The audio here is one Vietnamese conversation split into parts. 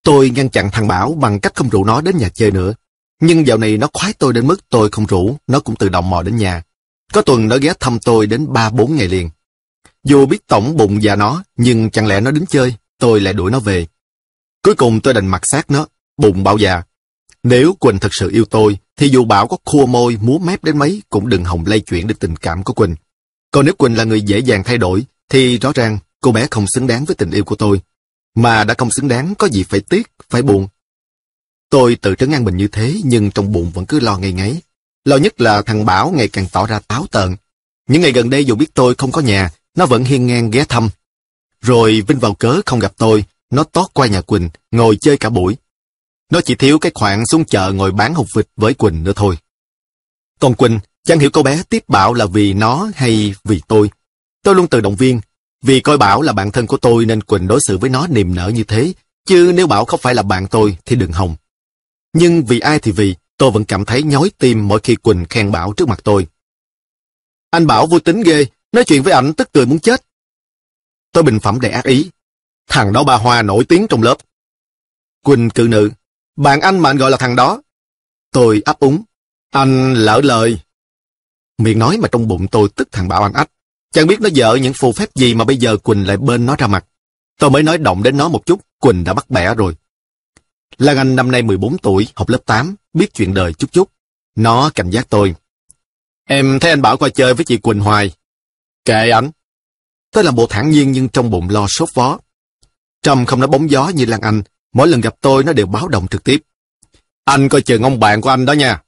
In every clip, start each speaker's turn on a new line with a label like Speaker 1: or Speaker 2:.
Speaker 1: Tôi ngăn chặn thằng Bảo bằng cách không rủ nó đến nhà chơi nữa. Nhưng dạo này nó khoái tôi đến mức tôi không rủ, nó cũng tự động mò đến nhà. Có tuần nó ghé thăm tôi đến 3-4 ngày liền. Dù biết tổng bụng và nó, nhưng chẳng lẽ nó đến chơi, tôi lại đuổi nó về. Cuối cùng tôi đành mặc xác nó, bụng Bảo già. Nếu Quỳnh thật sự yêu tôi, thì dù Bảo có khua môi, múa mép đến mấy, cũng đừng hòng lay chuyển được tình cảm của Quỳnh. Còn nếu Quỳnh là người dễ dàng thay đổi, thì rõ ràng cô bé không xứng đáng với tình yêu của tôi. Mà đã không xứng đáng, có gì phải tiếc, phải buồn. Tôi tự trấn an mình như thế, nhưng trong bụng vẫn cứ lo ngây ngáy. Lo nhất là thằng Bảo ngày càng tỏ ra táo tợn. Những ngày gần đây dù biết tôi không có nhà, nó vẫn hiên ngang ghé thăm. Rồi vinh vào cớ không gặp tôi, nó tót qua nhà Quỳnh, ngồi chơi cả buổi. Nó chỉ thiếu cái khoản xuống chợ ngồi bán hột vịt với Quỳnh nữa thôi. Còn Quỳnh, chẳng hiểu cô bé tiếp Bảo là vì nó hay vì tôi. Tôi luôn tự động viên, vì coi Bảo là bạn thân của tôi nên Quỳnh đối xử với nó niềm nở như thế, chứ nếu Bảo không phải là bạn tôi thì đừng hòng. Nhưng vì ai thì vì, tôi vẫn cảm thấy nhói tim mỗi khi Quỳnh khen Bảo trước mặt tôi. Anh Bảo vui tính ghê, nói chuyện với ảnh tức cười muốn chết. Tôi bình phẩm đầy ác ý. Thằng đó ba hoa nổi tiếng trong lớp. Quỳnh cự nữ. Bạn anh mà anh gọi là thằng đó. Tôi ấp úng. Anh lỡ lời. Miệng nói mà trong bụng tôi tức thằng Bảo anh ách. Chẳng biết nó dở những phù phép gì mà bây giờ Quỳnh lại bên nó ra mặt. Tôi mới nói động đến nó một chút, Quỳnh đã bắt bẻ rồi. Lan Anh năm nay 14 tuổi, học lớp 8, biết chuyện đời chút chút. Nó cảnh giác tôi. Em thấy anh Bảo qua chơi với chị Quỳnh hoài. Kệ ảnh. Tôi làm bộ thản nhiên nhưng trong bụng lo sốt vó. Trâm không nói bóng gió như Lan Anh, mỗi lần gặp tôi nó đều báo động trực tiếp. Anh coi chừng ông bạn của anh đó nha.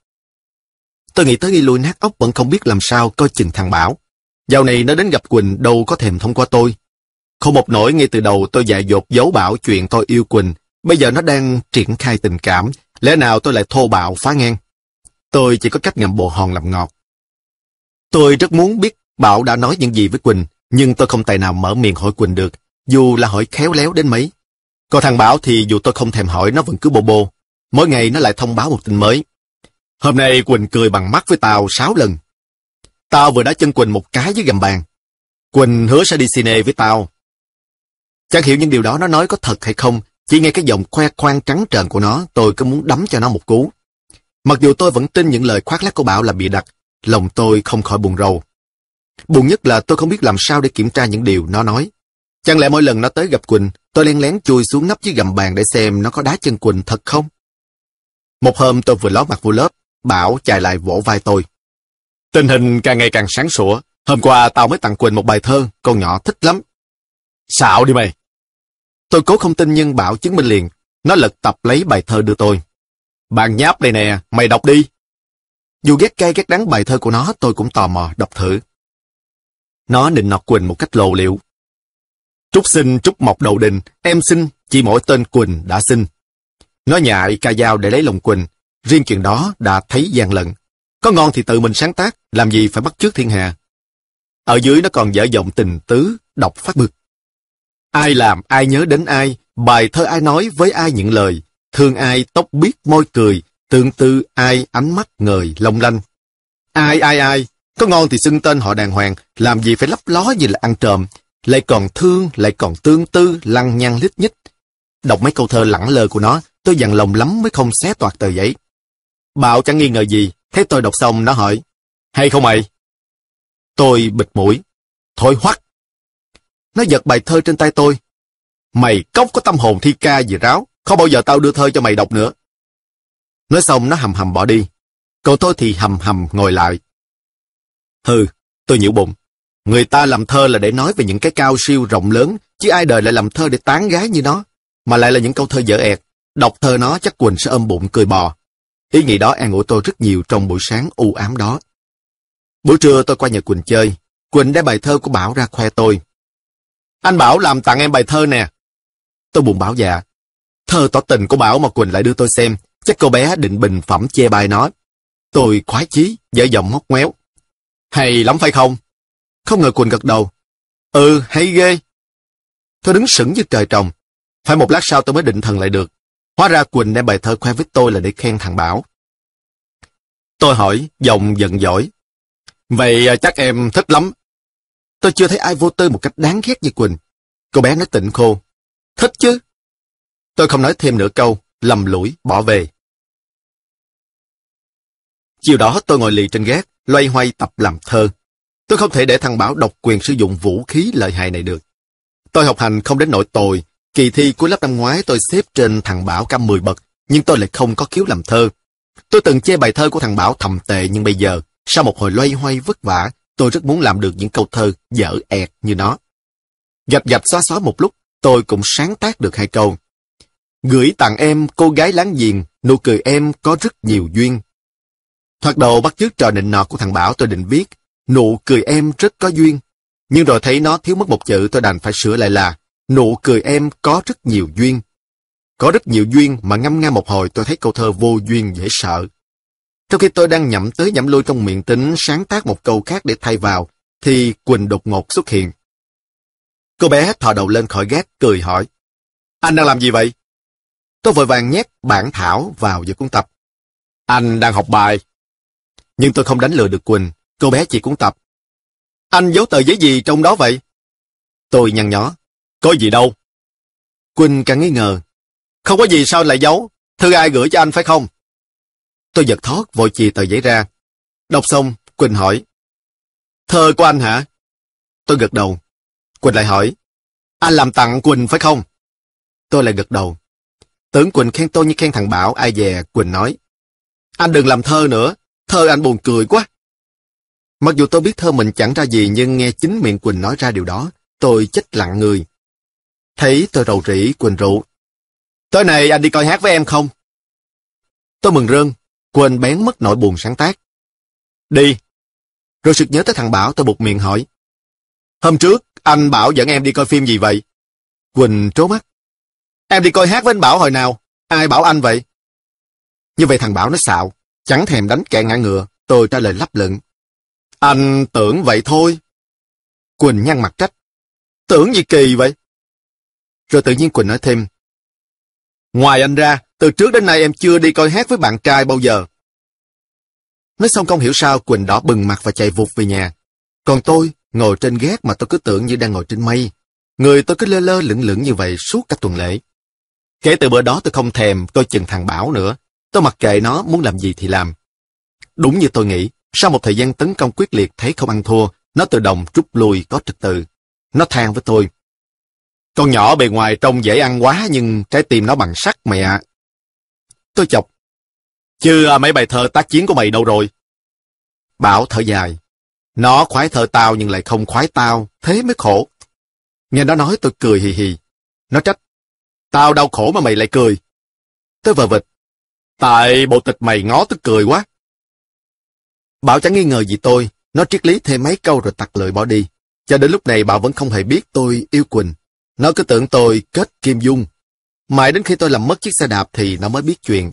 Speaker 1: Tôi nghĩ tới nghĩ lui nát óc vẫn không biết làm sao coi chừng thằng Bảo. Dạo này nó đến gặp Quỳnh đâu có thèm thông qua tôi. Không một nỗi ngay từ đầu tôi dại dột giấu Bảo chuyện tôi yêu Quỳnh. Bây giờ nó đang triển khai tình cảm, lẽ nào tôi lại thô bạo phá ngang. Tôi chỉ có cách ngậm bồ hòn làm ngọt. Tôi rất muốn biết Bảo đã nói những gì với Quỳnh, nhưng tôi không tài nào mở miệng hỏi Quỳnh được, dù là hỏi khéo léo đến mấy. Còn thằng Bảo thì dù tôi không thèm hỏi nó vẫn cứ bô bô. Mỗi ngày nó lại thông báo một tin mới. Hôm nay Quỳnh cười bằng mắt với tao 6 lần. Tao vừa đá chân Quỳnh một cái dưới gầm bàn. Quỳnh hứa sẽ đi cine với tao. Chẳng hiểu những điều đó nó nói có thật hay không, chỉ nghe cái giọng khoe khoang trắng trợn của nó, tôi cứ muốn đấm cho nó một cú. Mặc dù tôi vẫn tin những lời khoác lác của Bảo là bịa đặt, lòng tôi không khỏi buồn rầu. Buồn nhất là tôi không biết làm sao để kiểm tra những điều nó nói. Chẳng lẽ mỗi lần nó tới gặp Quỳnh, tôi len lén chui xuống nấp dưới gầm bàn để xem nó có đá chân Quỳnh thật không? Một hôm tôi vừa ló mặt vô lớp, Bảo chạy lại vỗ vai tôi. Tình hình càng ngày càng sáng sủa. Hôm qua tao mới tặng Quỳnh một bài thơ, con nhỏ thích lắm. Xạo đi mày. Tôi cố không tin nhưng Bảo chứng minh liền. Nó lật tập lấy bài thơ đưa tôi. Bạn nháp đây nè, mày đọc đi. Dù ghét cay ghét đắng bài thơ của nó, tôi cũng tò mò đọc thử. Nó nịnh nọt Quỳnh một cách lộ liễu. Trúc sinh trúc mộc đầu đình, em xin, chỉ mỗi tên Quỳnh đã xin. Nó nhại ca dao để lấy lòng Quỳnh, riêng chuyện đó đã thấy gian lận. Có ngon thì tự mình sáng tác, làm gì phải bắt chước thiên hạ. Ở dưới nó còn dở giọng tình tứ, đọc phát bực. Ai làm ai nhớ đến ai, bài thơ ai nói với ai những lời, thương ai tóc biết môi cười, tương tư ai ánh mắt ngời long lanh. Ai, có ngon thì xưng tên họ đàng hoàng, làm gì phải lấp ló như là ăn trộm, lại còn thương, lại còn tương tư, lăng nhăng lít nhít. Đọc mấy câu thơ lẳng lơ của nó, tôi dằn lòng lắm mới không xé toạc tờ giấy. Bảo chẳng nghi ngờ gì, thấy tôi đọc xong nó hỏi, hay không mày? Tôi bịt mũi, thôi hoắc. Nó giật bài thơ trên tay tôi. Mày cốc có tâm hồn thi ca gì ráo, không bao giờ tao đưa thơ cho mày đọc nữa. Nói xong nó hầm hầm bỏ đi, còn tôi thì hầm hầm ngồi lại. Hừ, tôi nhủ bụng. Người ta làm thơ là để nói về những cái cao siêu rộng lớn, chứ ai đời lại làm thơ để tán gái như nó, mà lại là những câu thơ dở ẹt. Đọc thơ nó chắc Quỳnh sẽ ôm bụng cười bò. Ý nghĩ đó an ủi tôi rất nhiều trong buổi sáng u ám đó. Buổi trưa tôi qua nhà Quỳnh chơi. Quỳnh đem bài thơ của Bảo ra khoe tôi. Anh Bảo làm tặng em bài thơ nè. Tôi buồn bảo dạ. Thơ tỏ tình của Bảo mà Quỳnh lại đưa tôi xem. Chắc cô bé định bình phẩm chê bai nó. Tôi khoái chí, dở giọng ngóc ngoéo. Hay lắm phải không? Không ngờ Quỳnh gật đầu. Ừ, hay ghê. Tôi đứng sững như trời trồng. Phải một lát sau tôi mới định thần lại được. Hóa ra Quỳnh đem bài thơ khoe với tôi là để khen thằng Bảo. Tôi hỏi, giọng giận dỗi. Vậy chắc em thích lắm. Tôi chưa thấy ai vô tư một cách đáng ghét như Quỳnh. Cô bé nói tịnh khô. Thích chứ. Tôi không nói thêm nửa câu, lầm lũi, bỏ về. Chiều đó tôi ngồi lì trên gác, loay hoay tập làm thơ. Tôi không thể để thằng Bảo độc quyền sử dụng vũ khí lợi hại này được. Tôi học hành không đến nỗi tồi. Kỳ thi cuối lớp năm ngoái tôi xếp trên thằng Bảo cả 10 bậc, nhưng tôi lại không có khiếu làm thơ. Tôi từng chê bài thơ của thằng Bảo thầm tệ, nhưng bây giờ, sau một hồi loay hoay vất vả, tôi rất muốn làm được những câu thơ dở ẹt như nó. Gạch gạch xóa xóa một lúc, tôi cũng sáng tác được 2 câu. Gửi tặng em cô gái láng giềng, nụ cười em có rất nhiều duyên. Thoạt đầu bắt chước trò nịnh nọt của thằng Bảo, tôi định viết nụ cười em rất có duyên. Nhưng rồi thấy nó thiếu mất một chữ, tôi đành phải sửa lại là nụ cười em có rất nhiều duyên. Có rất nhiều duyên mà ngâm nga một hồi tôi thấy câu thơ vô duyên dễ sợ. Trong khi tôi đang nhẩm tới nhẩm lui trong miệng tính sáng tác một câu khác để thay vào, thì Quỳnh đột ngột xuất hiện. Cô bé thò đầu lên khỏi gác cười hỏi: Anh đang làm gì vậy? Tôi vội vàng nhét bản thảo vào giữa cuốn tập. Anh đang học bài. Nhưng tôi không đánh lừa được Quỳnh, cô bé chỉ cuốn tập. Anh giấu tờ giấy gì trong đó vậy? Tôi nhăn nhó. Có gì đâu. Quỳnh càng nghi ngờ. Không có gì sao lại giấu? Thư ai gửi cho anh phải không? Tôi giật thót vội chì tờ giấy ra. Đọc xong, Quỳnh hỏi: Thơ của anh hả? Tôi gật đầu. Quỳnh lại hỏi: Anh làm tặng Quỳnh phải không? Tôi lại gật đầu. Tưởng Quỳnh khen tôi như khen thằng Bảo, ai dè Quỳnh nói: Anh đừng làm thơ nữa, thơ anh buồn cười quá. Mặc dù tôi biết thơ mình chẳng ra gì, nhưng nghe chính miệng Quỳnh nói ra điều đó, tôi chết lặng người. Thấy tôi rầu rĩ, Quỳnh rủ: Tối nay anh đi coi hát với em không? Tôi mừng rơn, Quỳnh bén mất nỗi buồn sáng tác. Đi. Rồi sực nhớ tới thằng Bảo, tôi buột miệng hỏi: Hôm trước, anh Bảo dẫn em đi coi phim gì vậy? Quỳnh trố mắt: Em đi coi hát với anh Bảo hồi nào? Ai bảo anh vậy? Như vậy thằng Bảo nó xạo, chẳng thèm đánh kẻ ngã ngựa. Tôi trả lời lấp lửng: Anh tưởng vậy thôi. Quỳnh nhăn mặt trách: Tưởng gì kỳ vậy? Rồi tự nhiên Quỳnh nói thêm: Ngoài anh ra, từ trước đến nay em chưa đi coi hát với bạn trai bao giờ. Nói xong không hiểu sao Quỳnh đỏ bừng mặt và chạy vụt về nhà. Còn tôi, ngồi trên gác mà tôi cứ tưởng như đang ngồi trên mây. Người tôi cứ lơ lơ lửng lửng như vậy suốt cả tuần lễ. Kể từ bữa đó tôi không thèm coi chừng thằng Bảo nữa. Tôi mặc kệ nó muốn làm gì thì làm. Đúng như tôi nghĩ, sau một thời gian tấn công quyết liệt thấy không ăn thua, nó tự động rút lui có trật tự. Nó than với tôi: Con nhỏ bề ngoài trông dễ ăn quá nhưng trái tim nó bằng sắt mày ạ. Tôi chọc: Chứ mấy bài thơ tác chiến của mày đâu rồi? Bảo thở dài: Nó khoái thơ tao nhưng lại không khoái tao, thế mới khổ. Nghe nó nói tôi cười hì hì. Nó trách: Tao đau khổ mà mày lại cười. Tôi vờ vịt: Tại bộ tịch mày ngó tức cười quá. Bảo chẳng nghi ngờ gì tôi, nó triết lý thêm mấy câu rồi tặc lưỡi bỏ đi. Cho đến lúc này Bảo vẫn không hề biết tôi yêu Quỳnh. Nó cứ tưởng tôi kết kim dung. Mãi đến khi tôi làm mất chiếc xe đạp thì nó mới biết chuyện.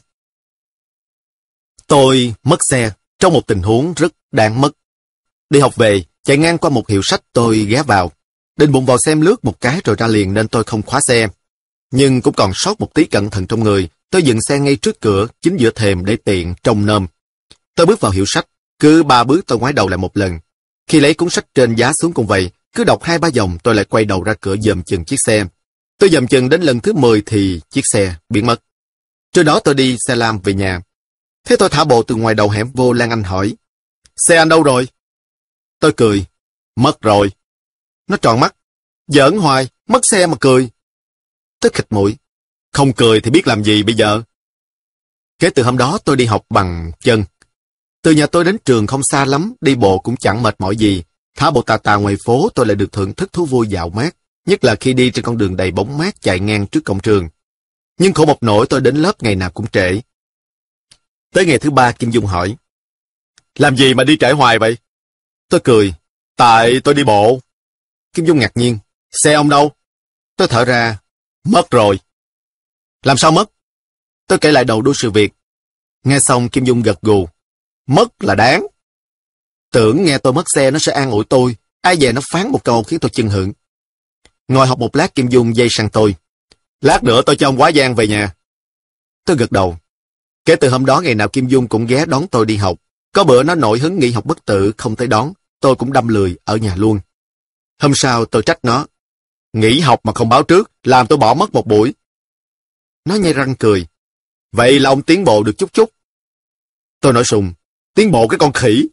Speaker 1: Tôi mất xe trong một tình huống rất đáng mất. Đi học về, chạy ngang qua một hiệu sách tôi ghé vào. Định bụng vào xem lướt một cái rồi ra liền nên tôi không khóa xe. Nhưng cũng còn sót một tí cẩn thận trong người. Tôi dừng xe ngay trước cửa, chính giữa thềm để tiện trông nom. Tôi bước vào hiệu sách, cứ 3 bước tôi ngoái đầu lại một lần. Khi lấy cuốn sách trên giá xuống cũng vậy, cứ đọc 2-3 dòng tôi lại quay đầu ra cửa dòm chừng chiếc xe. Tôi dòm chừng đến lần thứ 10 thì chiếc xe biến mất. Trưa đó tôi đi xe lam về nhà. Thế tôi thả bộ từ ngoài đầu hẻm vô, Lan Anh hỏi: Xe anh đâu rồi? Tôi cười: Mất rồi. Nó tròn mắt: Giỡn hoài, mất xe mà cười. Tôi khịt mũi: Không cười thì biết làm gì bây giờ? Kể từ hôm đó tôi đi học bằng chân. Từ nhà tôi đến trường không xa lắm, đi bộ cũng chẳng mệt mỏi gì. Thả bộ tà tà ngoài phố tôi lại được thưởng thức thú vui dạo mát, nhất là khi đi trên con đường đầy bóng mát chạy ngang trước cổng trường. Nhưng khổ một nỗi tôi đến lớp ngày nào cũng trễ. Tới ngày thứ 3 Kim Dung hỏi: Làm gì mà đi trễ hoài vậy? Tôi cười: Tại tôi đi bộ. Kim Dung ngạc nhiên: Xe ông đâu? Tôi thở ra: Mất rồi. Làm sao mất? Tôi kể lại đầu đuôi sự việc. Nghe xong Kim Dung gật gù: Mất là đáng. Tưởng nghe tôi mất xe nó sẽ an ủi tôi, ai dè nó phán một câu khiến tôi chưng hửng. Ngồi học một lát Kim Dung dây sang tôi: Lát nữa tôi cho ông quá giang về nhà. Tôi gật đầu. Kể từ hôm đó ngày nào Kim Dung cũng ghé đón tôi đi học. Có bữa nó nổi hứng nghỉ học bất tử không tới đón, tôi cũng đâm lười ở nhà luôn. Hôm sau tôi trách nó: Nghỉ học mà không báo trước, làm tôi bỏ mất một buổi. Nó nhe răng cười. Vậy là ông tiến bộ được chút chút. Tôi nổi sùng. Tiến bộ cái con khỉ.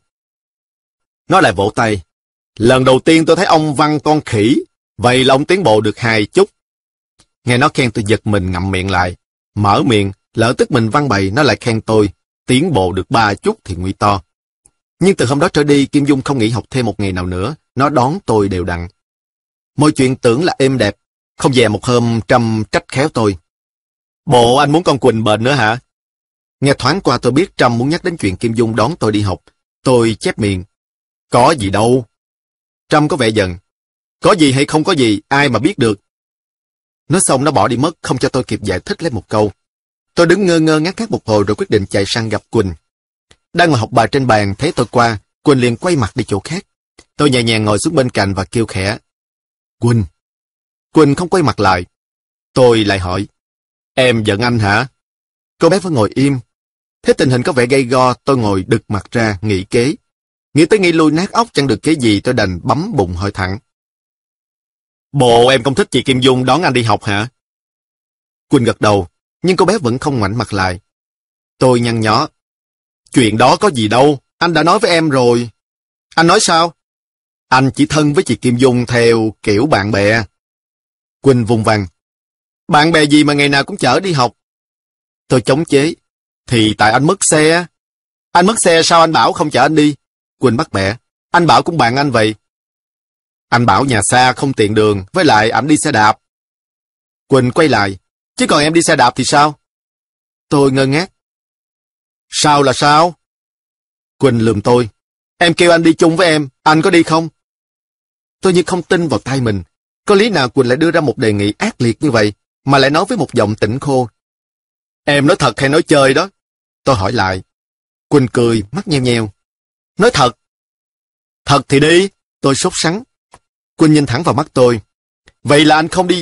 Speaker 1: Nó lại vỗ tay. Lần đầu tiên tôi thấy ông văn con khỉ. Vậy là ông tiến bộ được 2 chút. Nghe nó khen tôi giật mình ngậm miệng lại. Mở miệng, lỡ tức mình văn bày nó lại khen tôi. Tiến bộ được 3 chút thì nguy to. Nhưng từ hôm đó trở đi, Kim Dung không nghỉ học thêm một ngày nào nữa. Nó đón tôi đều đặn. Mọi chuyện tưởng là êm đẹp. Không dè một hôm Trâm trách khéo tôi. Bộ anh muốn con Quỳnh bệnh nữa hả? Nghe thoáng qua tôi biết Trâm muốn nhắc đến chuyện Kim Dung đón tôi đi học. Tôi chép miệng. Có gì đâu. Trâm có vẻ giận. Có gì hay không có gì, ai mà biết được. Nói xong nó bỏ đi mất, không cho tôi kịp giải thích lấy một câu. Tôi đứng ngơ ngơ ngác ngác một hồi rồi quyết định chạy sang gặp Quỳnh. Đang ngồi học bài trên bàn, thấy tôi qua, Quỳnh liền quay mặt đi chỗ khác. Tôi nhẹ nhàng ngồi xuống bên cạnh và kêu khẽ. Quỳnh. Quỳnh không quay mặt lại. Tôi lại hỏi. Em giận anh hả? Cô bé vẫn ngồi im. Thế tình hình có vẻ gay go, tôi ngồi đực mặt ra, nghĩ kế. Nghĩ tới nghĩ lui nát óc chẳng được cái gì, tôi đành bấm bụng hỏi thẳng. Bộ em không thích chị Kim Dung đón anh đi học hả? Quỳnh gật đầu, nhưng cô bé vẫn không ngoảnh mặt lại. Tôi nhăn nhó. Chuyện đó có gì đâu, anh đã nói với em rồi. Anh nói sao? Anh chỉ thân với chị Kim Dung theo kiểu bạn bè. Quỳnh vùng vằng. Bạn bè gì mà ngày nào cũng chở đi học? Tôi chống chế. Thì tại anh mất xe. Anh mất xe sao anh Bảo không chở anh đi? Quỳnh bắt bẻ. Anh Bảo cũng bạn anh vậy. Anh Bảo nhà xa không tiện đường, với lại ảnh đi xe đạp. Quỳnh quay lại. Chứ còn em đi xe đạp thì sao? Tôi ngơ ngác. Sao là sao? Quỳnh lườm tôi. Em kêu anh đi chung với em, anh có đi không? Tôi như không tin vào tai mình. Có lý nào Quỳnh lại đưa ra một đề nghị ác liệt như vậy, mà lại nói với một giọng tỉnh khô. Em nói thật hay nói chơi đó? Tôi hỏi lại. Quỳnh cười, mắt nheo nheo. Nói thật. Thật thì đi. Tôi sốt sắng. Quỳnh nhìn thẳng vào mắt tôi. Vậy là anh không đi.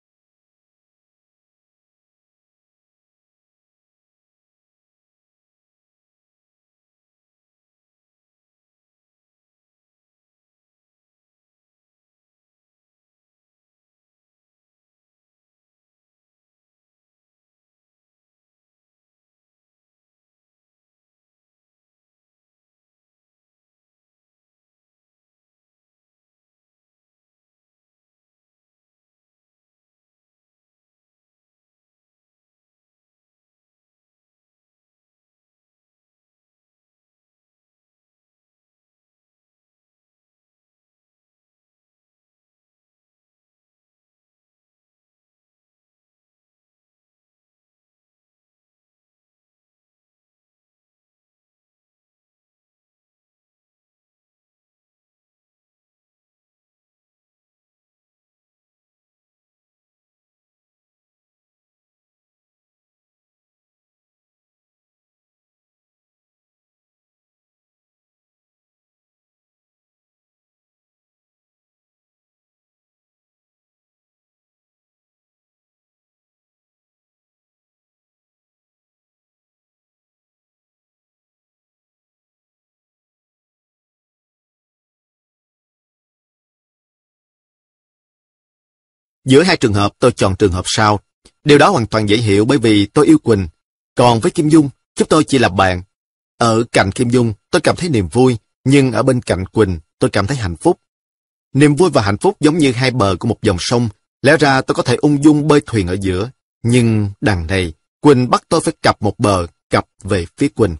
Speaker 1: Giữa hai trường hợp tôi chọn trường hợp sau. Điều đó hoàn toàn dễ hiểu bởi vì tôi yêu Quỳnh. Còn với Kim Dung, chúng tôi chỉ là bạn. Ở cạnh Kim Dung, tôi cảm thấy niềm vui, nhưng ở bên cạnh Quỳnh, tôi cảm thấy hạnh phúc. Niềm vui và hạnh phúc giống như hai bờ của một dòng sông. Lẽ ra tôi có thể ung dung bơi thuyền ở giữa. Nhưng đằng này, Quỳnh bắt tôi phải cặp một bờ, cặp về phía Quỳnh.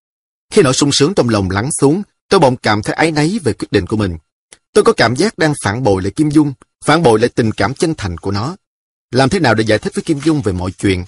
Speaker 1: Khi nỗi sung sướng trong lòng lắng xuống, tôi bỗng cảm thấy áy náy về quyết định của mình. Tôi có cảm giác đang phản bội lại Kim Dung, phản bội lại tình cảm chân thành của nó. Làm thế nào để giải thích với Kim Dung về mọi chuyện?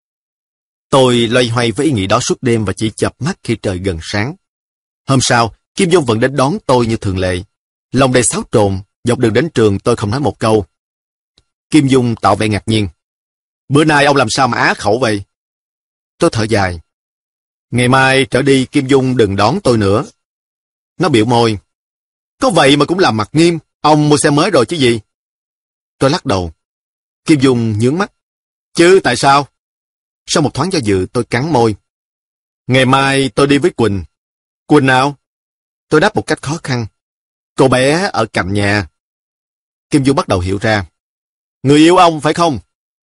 Speaker 1: Tôi loay hoay với ý nghĩ đó suốt đêm và chỉ chợp mắt khi trời gần sáng. Hôm sau, Kim Dung vẫn đến đón tôi như thường lệ. Lòng đầy xáo trộn, dọc đường đến trường tôi không nói một câu. Kim Dung tỏ vẻ ngạc nhiên. Bữa nay ông làm sao mà á khẩu vậy? Tôi thở dài. Ngày mai trở đi Kim Dung đừng đón tôi nữa. Nó biểu môi. Có vậy mà cũng làm mặt nghiêm, ông mua xe mới rồi chứ gì? Tôi lắc đầu. Kim Dung nhướng mắt. Chứ tại sao? Sau một thoáng do dự tôi cắn môi. Ngày mai tôi đi với Quỳnh. Quỳnh nào? Tôi đáp một cách khó khăn. Cô bé ở cạnh nhà. Kim Dung bắt đầu hiểu ra. Người yêu ông phải không?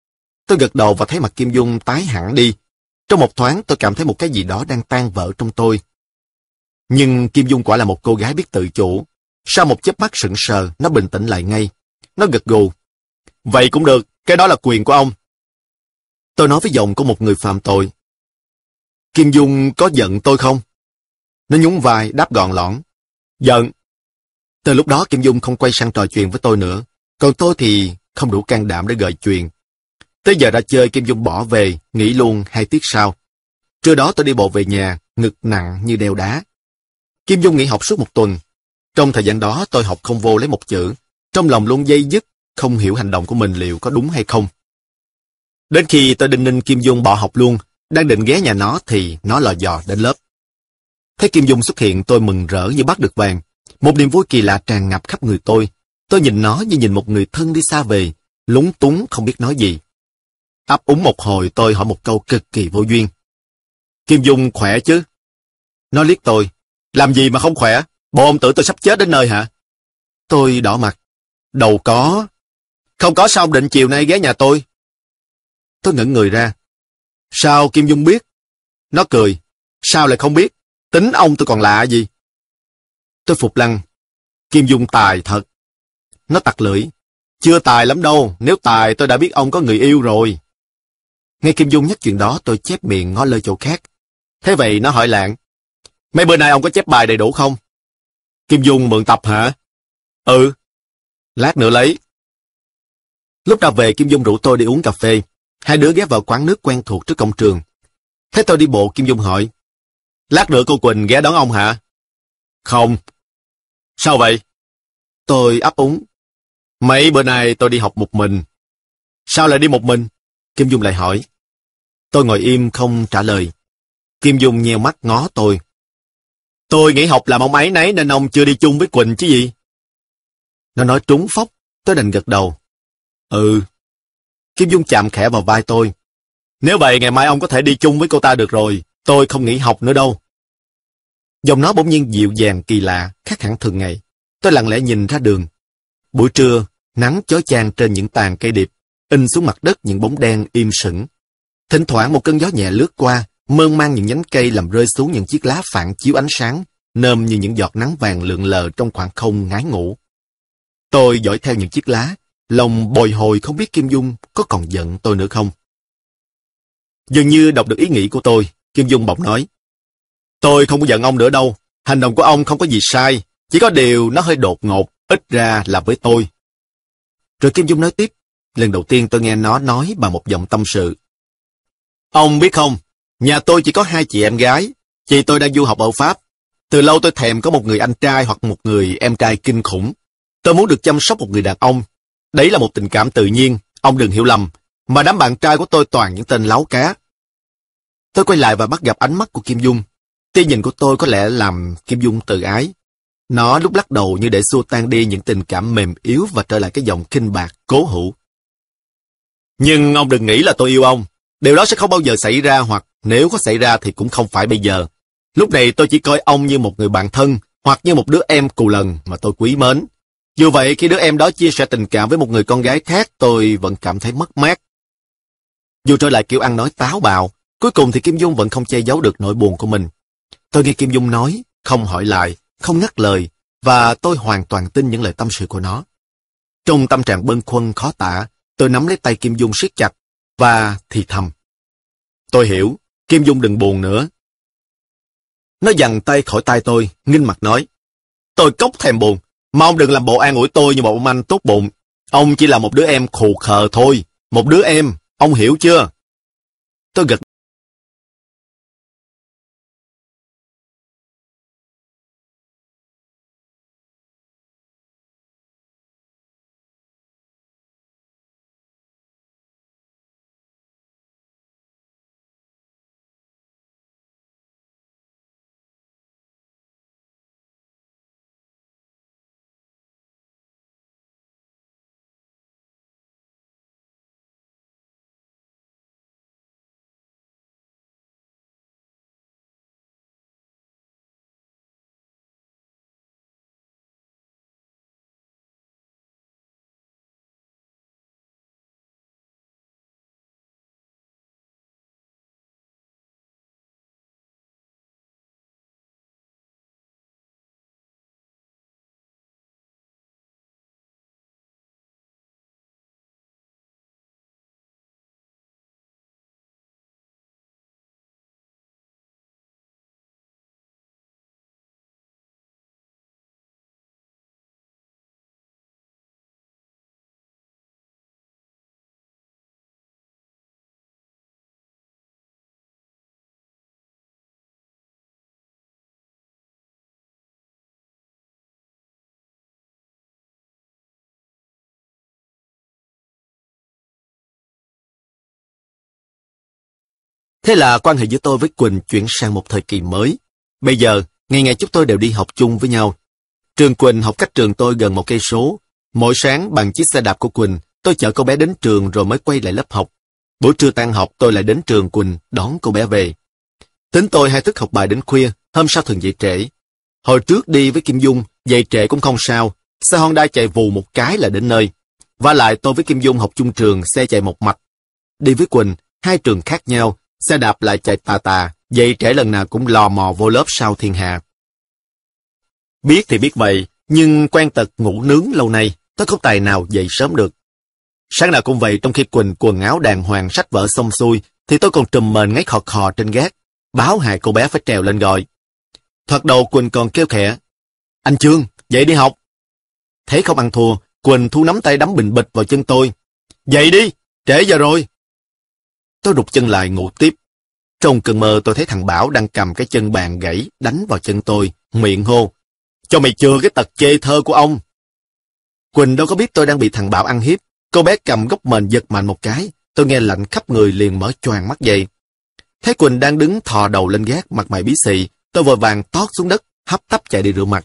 Speaker 1: Tôi gật đầu và thấy mặt Kim Dung tái hẳn đi. Trong một thoáng tôi cảm thấy một cái gì đó đang tan vỡ trong tôi. Nhưng Kim Dung quả là một cô gái biết tự chủ. Sau một chớp mắt sững sờ, nó bình tĩnh lại ngay. Nó gật gù. Vậy cũng được, cái đó là quyền của ông. Tôi nói với giọng của một người phạm tội. Kim Dung có giận tôi không? Nó nhún vai, đáp gọn lõn. Giận. Từ lúc đó Kim Dung không quay sang trò chuyện với tôi nữa. Còn tôi thì không đủ can đảm để gợi chuyện. Tới giờ ra chơi Kim Dung bỏ về, nghỉ luôn 2 tiết sau. Trưa đó tôi đi bộ về nhà, ngực nặng như đeo đá. Kim Dung nghỉ học suốt 1 tuần. Trong thời gian đó tôi học không vô lấy một chữ. Trong lòng luôn day dứt, không hiểu hành động của mình liệu có đúng hay không. Đến khi tôi đinh ninh Kim Dung bỏ học luôn, đang định ghé nhà nó thì nó lò dò đến lớp. Thấy Kim Dung xuất hiện tôi mừng rỡ như bắt được vàng. Một niềm vui kỳ lạ tràn ngập khắp người tôi. Tôi nhìn nó như nhìn một người thân đi xa về, lúng túng không biết nói gì. Ấp úng một hồi tôi hỏi một câu cực kỳ vô duyên. Kim Dung khỏe chứ? Nó liếc tôi. Làm gì mà không khỏe? Bộ ông tưởng tôi sắp chết đến nơi hả? Tôi đỏ mặt. Đâu có. Không có sao ông định chiều nay ghé nhà tôi? Tôi ngẩn người ra. Sao Kim Dung biết? Nó cười. Sao lại không biết? Tính ông tôi còn lạ gì? Tôi phục lăng. Kim Dung tài thật. Nó tặc lưỡi. Chưa tài lắm đâu, nếu tài tôi đã biết ông có người yêu rồi. Nghe Kim Dung nhắc chuyện đó tôi chép miệng ngó lơ chỗ khác. Thế vậy nó hỏi lạng. Mấy bữa nay ông có chép bài đầy đủ không? Kim Dung mượn tập hả? Ừ. Lát nữa lấy. Lúc ra về Kim Dung rủ tôi đi uống cà phê. Hai đứa ghé vào quán nước quen thuộc trước cổng trường. Thấy tôi đi bộ Kim Dung hỏi. Lát nữa cô Quỳnh ghé đón ông hả? Không. Sao vậy? Tôi ấp úng. Mấy bữa nay tôi đi học một mình. Sao lại đi một mình? Kim Dung lại hỏi. Tôi ngồi im không trả lời. Kim Dung nheo mắt ngó tôi. Tôi nghỉ học làm ông ấy nấy nên ông chưa đi chung với Quỳnh chứ gì? Nó nói trúng phóc, tôi đành gật đầu. Ừ. Kim Dung chạm khẽ vào vai tôi. Nếu vậy ngày mai ông có thể đi chung với cô ta được rồi, tôi không nghỉ học nữa đâu. Giọng nó bỗng nhiên dịu dàng kỳ lạ, khác hẳn thường ngày. Tôi lặng lẽ nhìn ra đường. Buổi trưa, nắng chói chang trên những tàn cây điệp, in xuống mặt đất những bóng đen im sững. Thỉnh thoảng một cơn gió nhẹ lướt qua, mơn man những nhánh cây làm rơi xuống những chiếc lá phản chiếu ánh sáng, nơm như những giọt nắng vàng lượn lờ trong khoảng không ngái ngủ. Tôi dõi theo những chiếc lá, lòng bồi hồi không biết Kim Dung có còn giận tôi nữa không. Dường như đọc được ý nghĩ của tôi, Kim Dung bỗng nói. Tôi không có giận ông nữa đâu, hành động của ông không có gì sai, chỉ có điều nó hơi đột ngột, ít ra là với tôi. Rồi Kim Dung nói tiếp, lần đầu tiên tôi nghe nó nói bằng một giọng tâm sự. Ông biết không, nhà tôi chỉ có 2 chị em gái, chị tôi đang du học ở Pháp. Từ lâu tôi thèm có một người anh trai hoặc một người em trai kinh khủng. Tôi muốn được chăm sóc một người đàn ông. Đấy là một tình cảm tự nhiên, ông đừng hiểu lầm, mà đám bạn trai của tôi toàn những tên láo cá. Tôi quay lại và bắt gặp ánh mắt của Kim Dung. Tia nhìn của tôi có lẽ làm Kim Dung tự ái. Nó lúc lắc đầu như để xua tan đi những tình cảm mềm yếu và trở lại cái giọng khinh bạc, cố hữu. Nhưng ông đừng nghĩ là tôi yêu ông. Điều đó sẽ không bao giờ xảy ra, hoặc nếu có xảy ra thì cũng không phải bây giờ. Lúc này tôi chỉ coi ông như một người bạn thân, hoặc như một đứa em cù lần mà tôi quý mến. Dù vậy, khi đứa em đó chia sẻ tình cảm với một người con gái khác, tôi vẫn cảm thấy mất mát. Dù trở lại kiểu ăn nói táo bạo, cuối cùng thì Kim Dung vẫn không che giấu được nỗi buồn của mình. Tôi nghe Kim Dung nói, không hỏi lại, không ngắt lời, và tôi hoàn toàn tin những lời tâm sự của nó. Trong tâm trạng bâng khuâng khó tả, tôi nắm lấy tay Kim Dung siết chặt, và thì thầm. Tôi hiểu, Kim Dung đừng buồn nữa. Nó giằng tay khỏi tay tôi, nghinh mặt nói. Tôi cốc thèm buồn, mà ông đừng làm bộ an ủi tôi như một ông anh tốt bụng. Ông chỉ là một đứa em khù khờ thôi, một đứa em, ông hiểu chưa? Tôi gật Thế là quan hệ giữa tôi với Quỳnh chuyển sang một thời kỳ mới. Bây giờ, ngày ngày chúng tôi đều đi học chung với nhau. Trường Quỳnh học cách trường tôi gần 1 cây số. Mỗi sáng bằng chiếc xe đạp của Quỳnh, tôi chở cô bé đến trường rồi mới quay lại lớp học. Buổi trưa tan học tôi lại đến trường Quỳnh đón cô bé về. Tính tôi hay thức học bài đến khuya, hôm sau thường dậy trễ. Hồi trước đi với Kim Dung, dậy trễ cũng không sao, xe Honda chạy vù một cái là đến nơi. Vả lại tôi với Kim Dung học chung trường, xe chạy một mạch. Đi với Quỳnh, hai trường khác nhau, xe đạp lại chạy tà tà, dậy trễ lần nào cũng lò mò vô lớp sau thiên hạ. Biết thì biết vậy, nhưng quen tật ngủ nướng lâu nay, tôi không tài nào dậy sớm được. Sáng nào cũng vậy, trong khi Quỳnh quần áo đàng hoàng sách vở xong xuôi, thì tôi còn trùm mền ngáy khò khò trên gác, báo hại cô bé phải trèo lên gọi. Thoạt đầu Quỳnh còn kêu khẽ, anh Chương, dậy đi học. Thế không ăn thua, Quỳnh thu nắm tay đấm bình bịch vào chân tôi. Dậy đi, trễ giờ rồi. Tôi rụt chân lại ngủ tiếp. Trong cơn mơ tôi thấy thằng Bảo đang cầm cái chân bàn gãy đánh vào chân tôi, miệng hô, cho mày chừa cái tật chê thơ của ông. Quỳnh đâu có biết tôi đang bị thằng Bảo ăn hiếp. Cô bé cầm góc mền giật mạnh một cái, tôi nghe lạnh khắp người liền mở choàng mắt dậy. Thấy Quỳnh đang đứng thò đầu lên gác, mặt mày bí xị, tôi vội vàng tót xuống đất, hấp tấp chạy đi rửa mặt.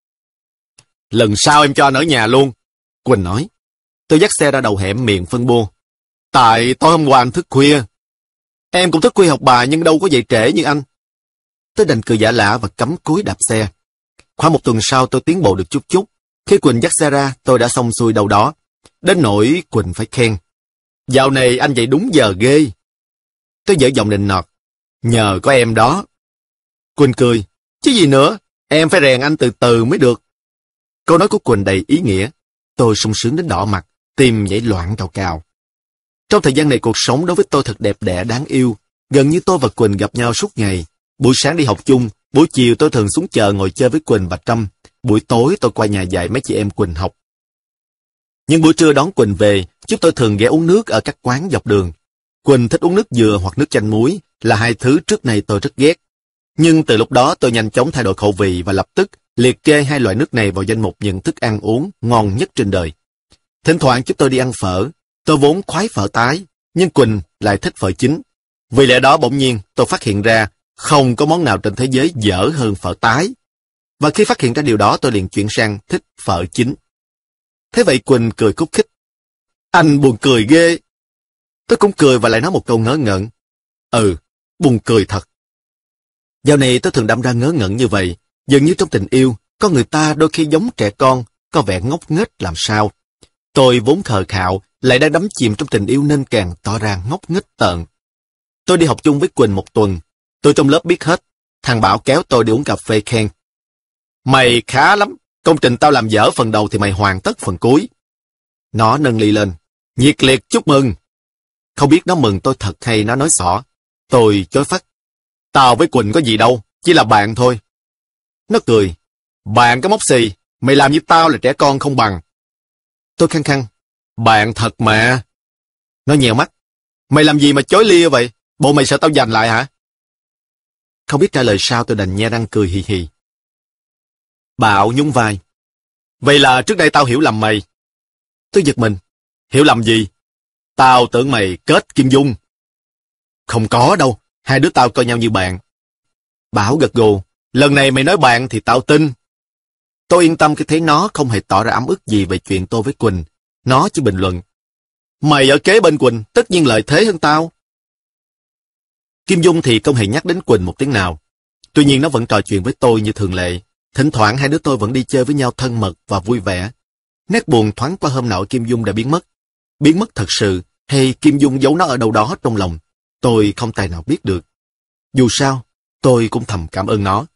Speaker 1: Lần sau em cho anh ở nhà luôn, Quỳnh nói. Tôi dắt xe ra đầu hẻm miệng phân bua. Tại tối hôm qua anh thức khuya. Em cũng thức khuya học bài nhưng đâu có dậy trễ như anh. Tôi đành cười giả lả và cắm cúi đạp xe. Khoảng 1 tuần sau tôi tiến bộ được chút chút. Khi Quỳnh dắt xe ra, tôi đã xong xuôi đâu đó. Đến nỗi Quỳnh phải khen. Dạo này anh dậy đúng giờ ghê. Tôi dở giọng nịnh nọt. Nhờ có em đó. Quỳnh cười. Chứ gì nữa, em phải rèn anh từ từ mới được. Câu nói của Quỳnh đầy ý nghĩa. Tôi sung sướng đến đỏ mặt, tim nhảy loạn cào cào. Trong thời gian này cuộc sống đối với tôi thật đẹp đẽ đáng yêu. Gần như tôi và Quỳnh gặp nhau suốt ngày. Buổi sáng đi học chung, buổi chiều tôi thường xuống chợ ngồi chơi với Quỳnh và Trâm. Buổi tối tôi qua nhà dạy mấy chị em Quỳnh học. Nhưng buổi trưa đón Quỳnh về, chúng tôi thường ghé uống nước ở các quán dọc đường. Quỳnh thích uống nước dừa hoặc nước chanh muối, là hai thứ trước này tôi rất ghét. Nhưng từ lúc đó tôi nhanh chóng thay đổi khẩu vị và lập tức liệt kê hai loại nước này vào danh mục những thức ăn uống ngon nhất trên đời. Thỉnh thoảng chúng tôi đi ăn phở, tôi vốn khoái phở tái, nhưng Quỳnh lại thích phở chín. Vì lẽ đó bỗng nhiên tôi phát hiện ra không có món nào trên thế giới dở hơn phở tái. Và khi phát hiện ra điều đó tôi liền chuyển sang thích phở chín. Thế vậy Quỳnh cười khúc khích. Anh buồn cười ghê. Tôi cũng cười và lại nói một câu ngớ ngẩn. Ừ, buồn cười thật. Dạo này tôi thường đâm ra ngớ ngẩn như vậy. Dường như trong tình yêu, con người ta đôi khi giống trẻ con, có vẻ ngốc nghếch làm sao. Tôi vốn khờ khạo, lại đang đắm chìm trong tình yêu nên càng tỏ ra ngốc nghếch tợn. Tôi đi học chung với Quỳnh 1 tuần. Tôi trong lớp biết hết. Thằng Bảo kéo tôi đi uống cà phê khen. Mày khá lắm. Công trình tao làm dở phần đầu thì mày hoàn tất phần cuối. Nó nâng ly lên. Nhiệt liệt chúc mừng. Không biết nó mừng tôi thật hay nó nói xỏ. Tôi chối phắt. Tao với Quỳnh có gì đâu, chỉ là bạn thôi. Nó cười. Bạn cái móc xì, mày làm như tao là trẻ con không bằng. Tôi khăng khăng. Bạn thật mà. Nó nhèo mắt. Mày làm gì mà chối lia vậy? Bộ mày sợ tao giành lại hả? Không biết trả lời sao tôi đành nhe răng cười hì hì. Bảo nhún vai. Vậy là trước đây tao hiểu lầm mày. Tôi giật mình. Hiểu lầm gì? Tao tưởng mày kết Kim Dung. Không có đâu, hai đứa tao coi nhau như bạn. Bảo gật gù. Lần này mày nói bạn thì tao tin. Tôi yên tâm khi thấy nó không hề tỏ ra ấm ức gì về chuyện tôi với Quỳnh. Nó chỉ bình luận. Mày ở kế bên Quỳnh, tất nhiên lợi thế hơn tao. Kim Dung thì không hề nhắc đến Quỳnh một tiếng nào. Tuy nhiên nó vẫn trò chuyện với tôi như thường lệ. Thỉnh thoảng hai đứa tôi vẫn đi chơi với nhau thân mật và vui vẻ. Nét buồn thoáng qua hôm nọ Kim Dung đã biến mất. Biến mất thật sự, hay Kim Dung giấu nó ở đâu đó trong lòng. Tôi không tài nào biết được. Dù sao, tôi cũng thầm cảm ơn nó.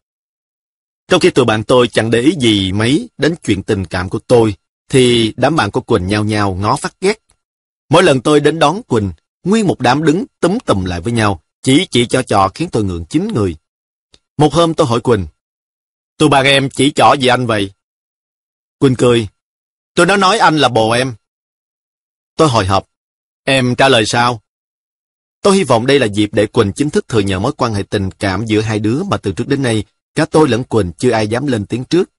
Speaker 1: Trong khi tụi bạn tôi chẳng để ý gì mấy đến chuyện tình cảm của tôi, thì đám bạn của Quỳnh nhao nhao ngó phát ghét. Mỗi lần tôi đến đón Quỳnh, nguyên một đám đứng túm tùm lại với nhau, chỉ trò khiến tôi ngượng chín người. Một hôm tôi hỏi Quỳnh, tụi bạn em chỉ trỏ gì anh vậy? Quỳnh cười, tôi đã nói anh là bồ em. Tôi hồi hộp, em trả lời sao? Tôi hy vọng đây là dịp để Quỳnh chính thức thừa nhận mối quan hệ tình cảm giữa hai đứa mà từ trước đến nay, cả tôi lẫn Quỳnh chưa ai dám lên tiếng trước.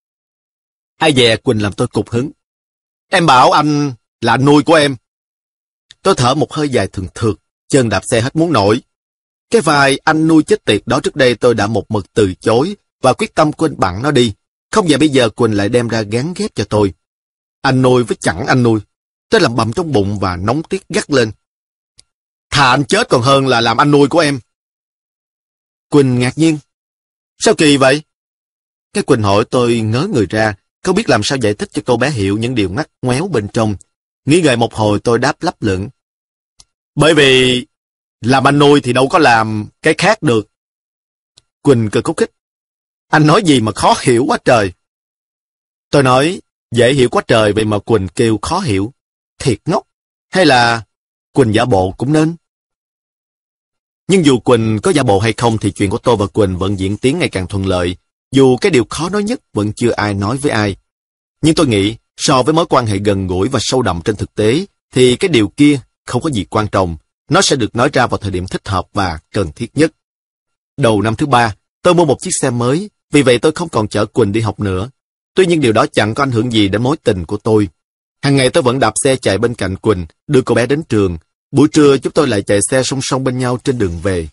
Speaker 1: Ai dè Quỳnh làm tôi cục hứng. Em bảo anh là anh nuôi của em. Tôi thở một hơi dài thường thượt, chân đạp xe hết muốn nổi. Cái vai anh nuôi chết tiệt đó trước đây tôi đã một mực từ chối và quyết tâm quên bẵng nó đi. Không ngờ bây giờ Quỳnh lại đem ra gán ghép cho tôi. Anh nuôi với chẳng anh nuôi. Tôi làm bầm trong bụng và nóng tiết gắt lên. Thà anh chết còn hơn là làm anh nuôi của em. Quỳnh ngạc nhiên. Sao kỳ vậy? Cái Quỳnh hỏi tôi ngớ người ra, không biết làm sao giải thích cho cô bé hiểu những điều ngắt ngoéo bên trong. Nghĩ ngợi một hồi tôi đáp lấp lửng. Bởi vì làm anh nuôi thì đâu có làm cái khác được. Quỳnh cười khúc khích. Anh nói gì mà khó hiểu quá trời. Tôi nói, dễ hiểu quá trời vậy mà Quỳnh kêu khó hiểu. Thiệt ngốc. Hay là Quỳnh giả bộ cũng nên. Nhưng dù Quỳnh có giả bộ hay không thì chuyện của tôi và Quỳnh vẫn diễn tiến ngày càng thuận lợi. Dù cái điều khó nói nhất vẫn chưa ai nói với ai. Nhưng tôi nghĩ, so với mối quan hệ gần gũi và sâu đậm trên thực tế, thì cái điều kia không có gì quan trọng. Nó sẽ được nói ra vào thời điểm thích hợp và cần thiết nhất. Đầu năm thứ 3, tôi mua một chiếc xe mới, vì vậy tôi không còn chở Quỳnh đi học nữa. Tuy nhiên điều đó chẳng có ảnh hưởng gì đến mối tình của tôi. Hàng ngày tôi vẫn đạp xe chạy bên cạnh Quỳnh, đưa cô bé đến trường. Buổi trưa chúng tôi lại chạy xe song song bên nhau trên đường về.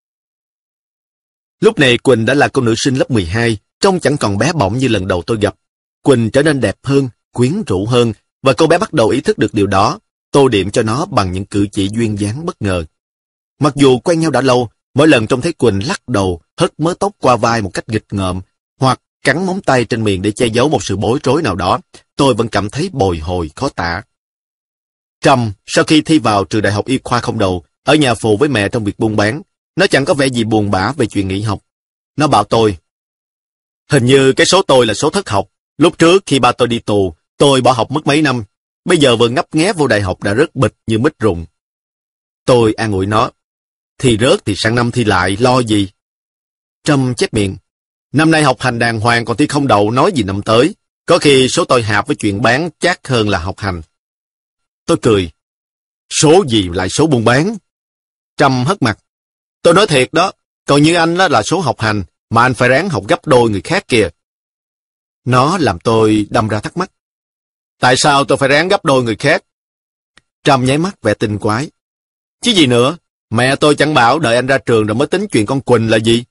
Speaker 1: Lúc này Quỳnh đã là cô nữ sinh lớp 12, trông chẳng còn bé bỏng như lần đầu tôi gặp. Quỳnh trở nên đẹp hơn, quyến rũ hơn, và cô bé bắt đầu ý thức được điều đó, tô điểm cho nó bằng những cử chỉ duyên dáng bất ngờ. Mặc dù quen nhau đã lâu, mỗi lần trông thấy Quỳnh lắc đầu, hất mớ tóc qua vai một cách nghịch ngợm, hoặc cắn móng tay trên miệng để che giấu một sự bối rối nào đó, tôi vẫn cảm thấy bồi hồi khó tả. Trâm, sau khi thi vào trường đại học y khoa không đầu, ở nhà phụ với mẹ trong việc buôn bán, nó chẳng có vẻ gì buồn bã về chuyện nghỉ học. Nó bảo tôi, hình như cái số tôi là số thất học. Lúc trước khi ba tôi đi tù, tôi bỏ học mất mấy năm. Bây giờ vừa ngấp nghé vô đại học đã rớt bịch như mít rụng. Tôi an ủi nó, thì rớt thì sang năm thi lại, lo gì? Trâm chép miệng, năm nay học hành đàng hoàng còn thi không đậu nói gì năm tới. Có khi số tôi hạp với chuyện bán chắc hơn là học hành. Tôi cười, số gì lại số buôn bán? Trâm hất mặt, tôi nói thiệt đó, còn như anh đó là số học hành, mà anh phải ráng học gấp đôi người khác kìa. Nó làm tôi đâm ra thắc mắc. Tại sao tôi phải ráng gấp đôi người khác? Trâm nháy mắt vẻ tinh quái. Chứ gì nữa, mẹ tôi chẳng bảo đợi anh ra trường rồi mới tính chuyện con Quỳnh là gì?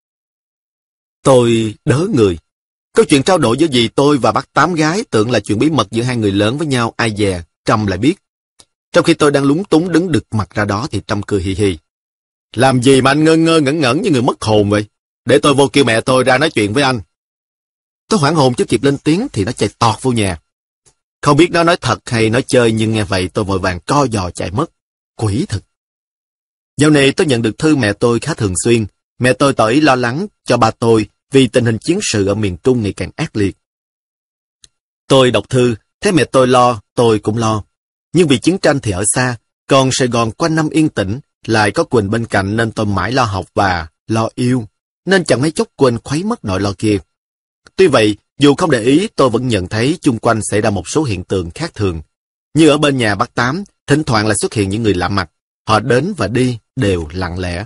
Speaker 1: Tôi đớ người. Câu chuyện trao đổi giữa dì tôi và bác Tám gái tưởng là chuyện bí mật giữa hai người lớn với nhau ai dè, Trâm lại biết. Trong khi tôi đang lúng túng đứng đực mặt ra đó thì Trâm cười hì hì. Làm gì mà anh ngơ ngơ ngẩn ngẩn như người mất hồn vậy? Để tôi vô kêu mẹ tôi ra nói chuyện với anh. Tôi hoảng hồn chưa kịp lên tiếng thì nó chạy tọt vô nhà. Không biết nó nói thật hay nói chơi nhưng nghe vậy tôi vội vàng co giò chạy mất. Quỷ thật. Dạo này tôi nhận được thư mẹ tôi khá thường xuyên. Mẹ tôi tỏ ý lo lắng cho ba tôi vì tình hình chiến sự ở miền Trung ngày càng ác liệt. Tôi đọc thư, thấy mẹ tôi lo, tôi cũng lo. Nhưng vì chiến tranh thì ở xa, còn Sài Gòn quanh năm yên tĩnh, lại có Quỳnh bên cạnh nên tôi mãi lo học và lo yêu, nên chẳng mấy chốc quên khuấy mất nỗi lo kia. Tuy vậy, dù không để ý, tôi vẫn nhận thấy chung quanh xảy ra một số hiện tượng khác thường. Như ở bên nhà bác Tám, thỉnh thoảng lại xuất hiện những người lạ mặt. Họ đến và đi đều lặng lẽ.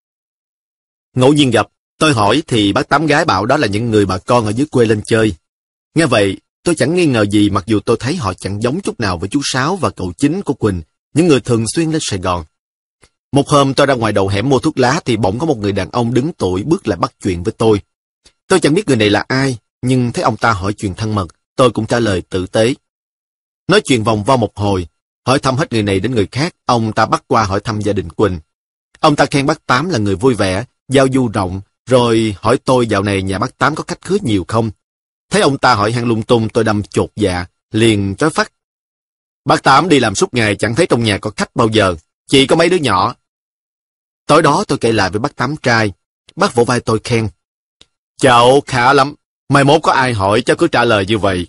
Speaker 1: Ngẫu nhiên gặp, tôi hỏi thì bác Tám gái bảo đó là những người bà con ở dưới quê lên chơi. Nghe vậy, tôi chẳng nghi ngờ gì mặc dù tôi thấy họ chẳng giống chút nào với chú Sáu và cậu Chính của Quỳnh, những người thường xuyên lên Sài Gòn. Một hôm tôi ra ngoài đầu hẻm mua thuốc lá thì bỗng có một người đàn ông đứng tuổi bước lại bắt chuyện với tôi. Tôi chẳng biết người này là ai, nhưng thấy ông ta hỏi chuyện thân mật, tôi cũng trả lời tử tế. Nói chuyện vòng vo một hồi, hỏi thăm hết người này đến người khác, ông ta bắt qua hỏi thăm gia đình Quỳnh. Ông ta khen bác Tám là người vui vẻ, giao du rộng, rồi hỏi tôi dạo này nhà bác Tám có khách khứa nhiều không. Thấy ông ta hỏi han lung tung tôi đâm chột dạ, liền chói phắt. Bác Tám đi làm suốt ngày chẳng thấy trong nhà có khách bao giờ, chỉ có mấy đứa nhỏ. Tối đó tôi kể lại với bác Tám trai, bác vỗ vai tôi khen. Chào, khá lắm, mai mốt có ai hỏi cháu cứ trả lời như vậy.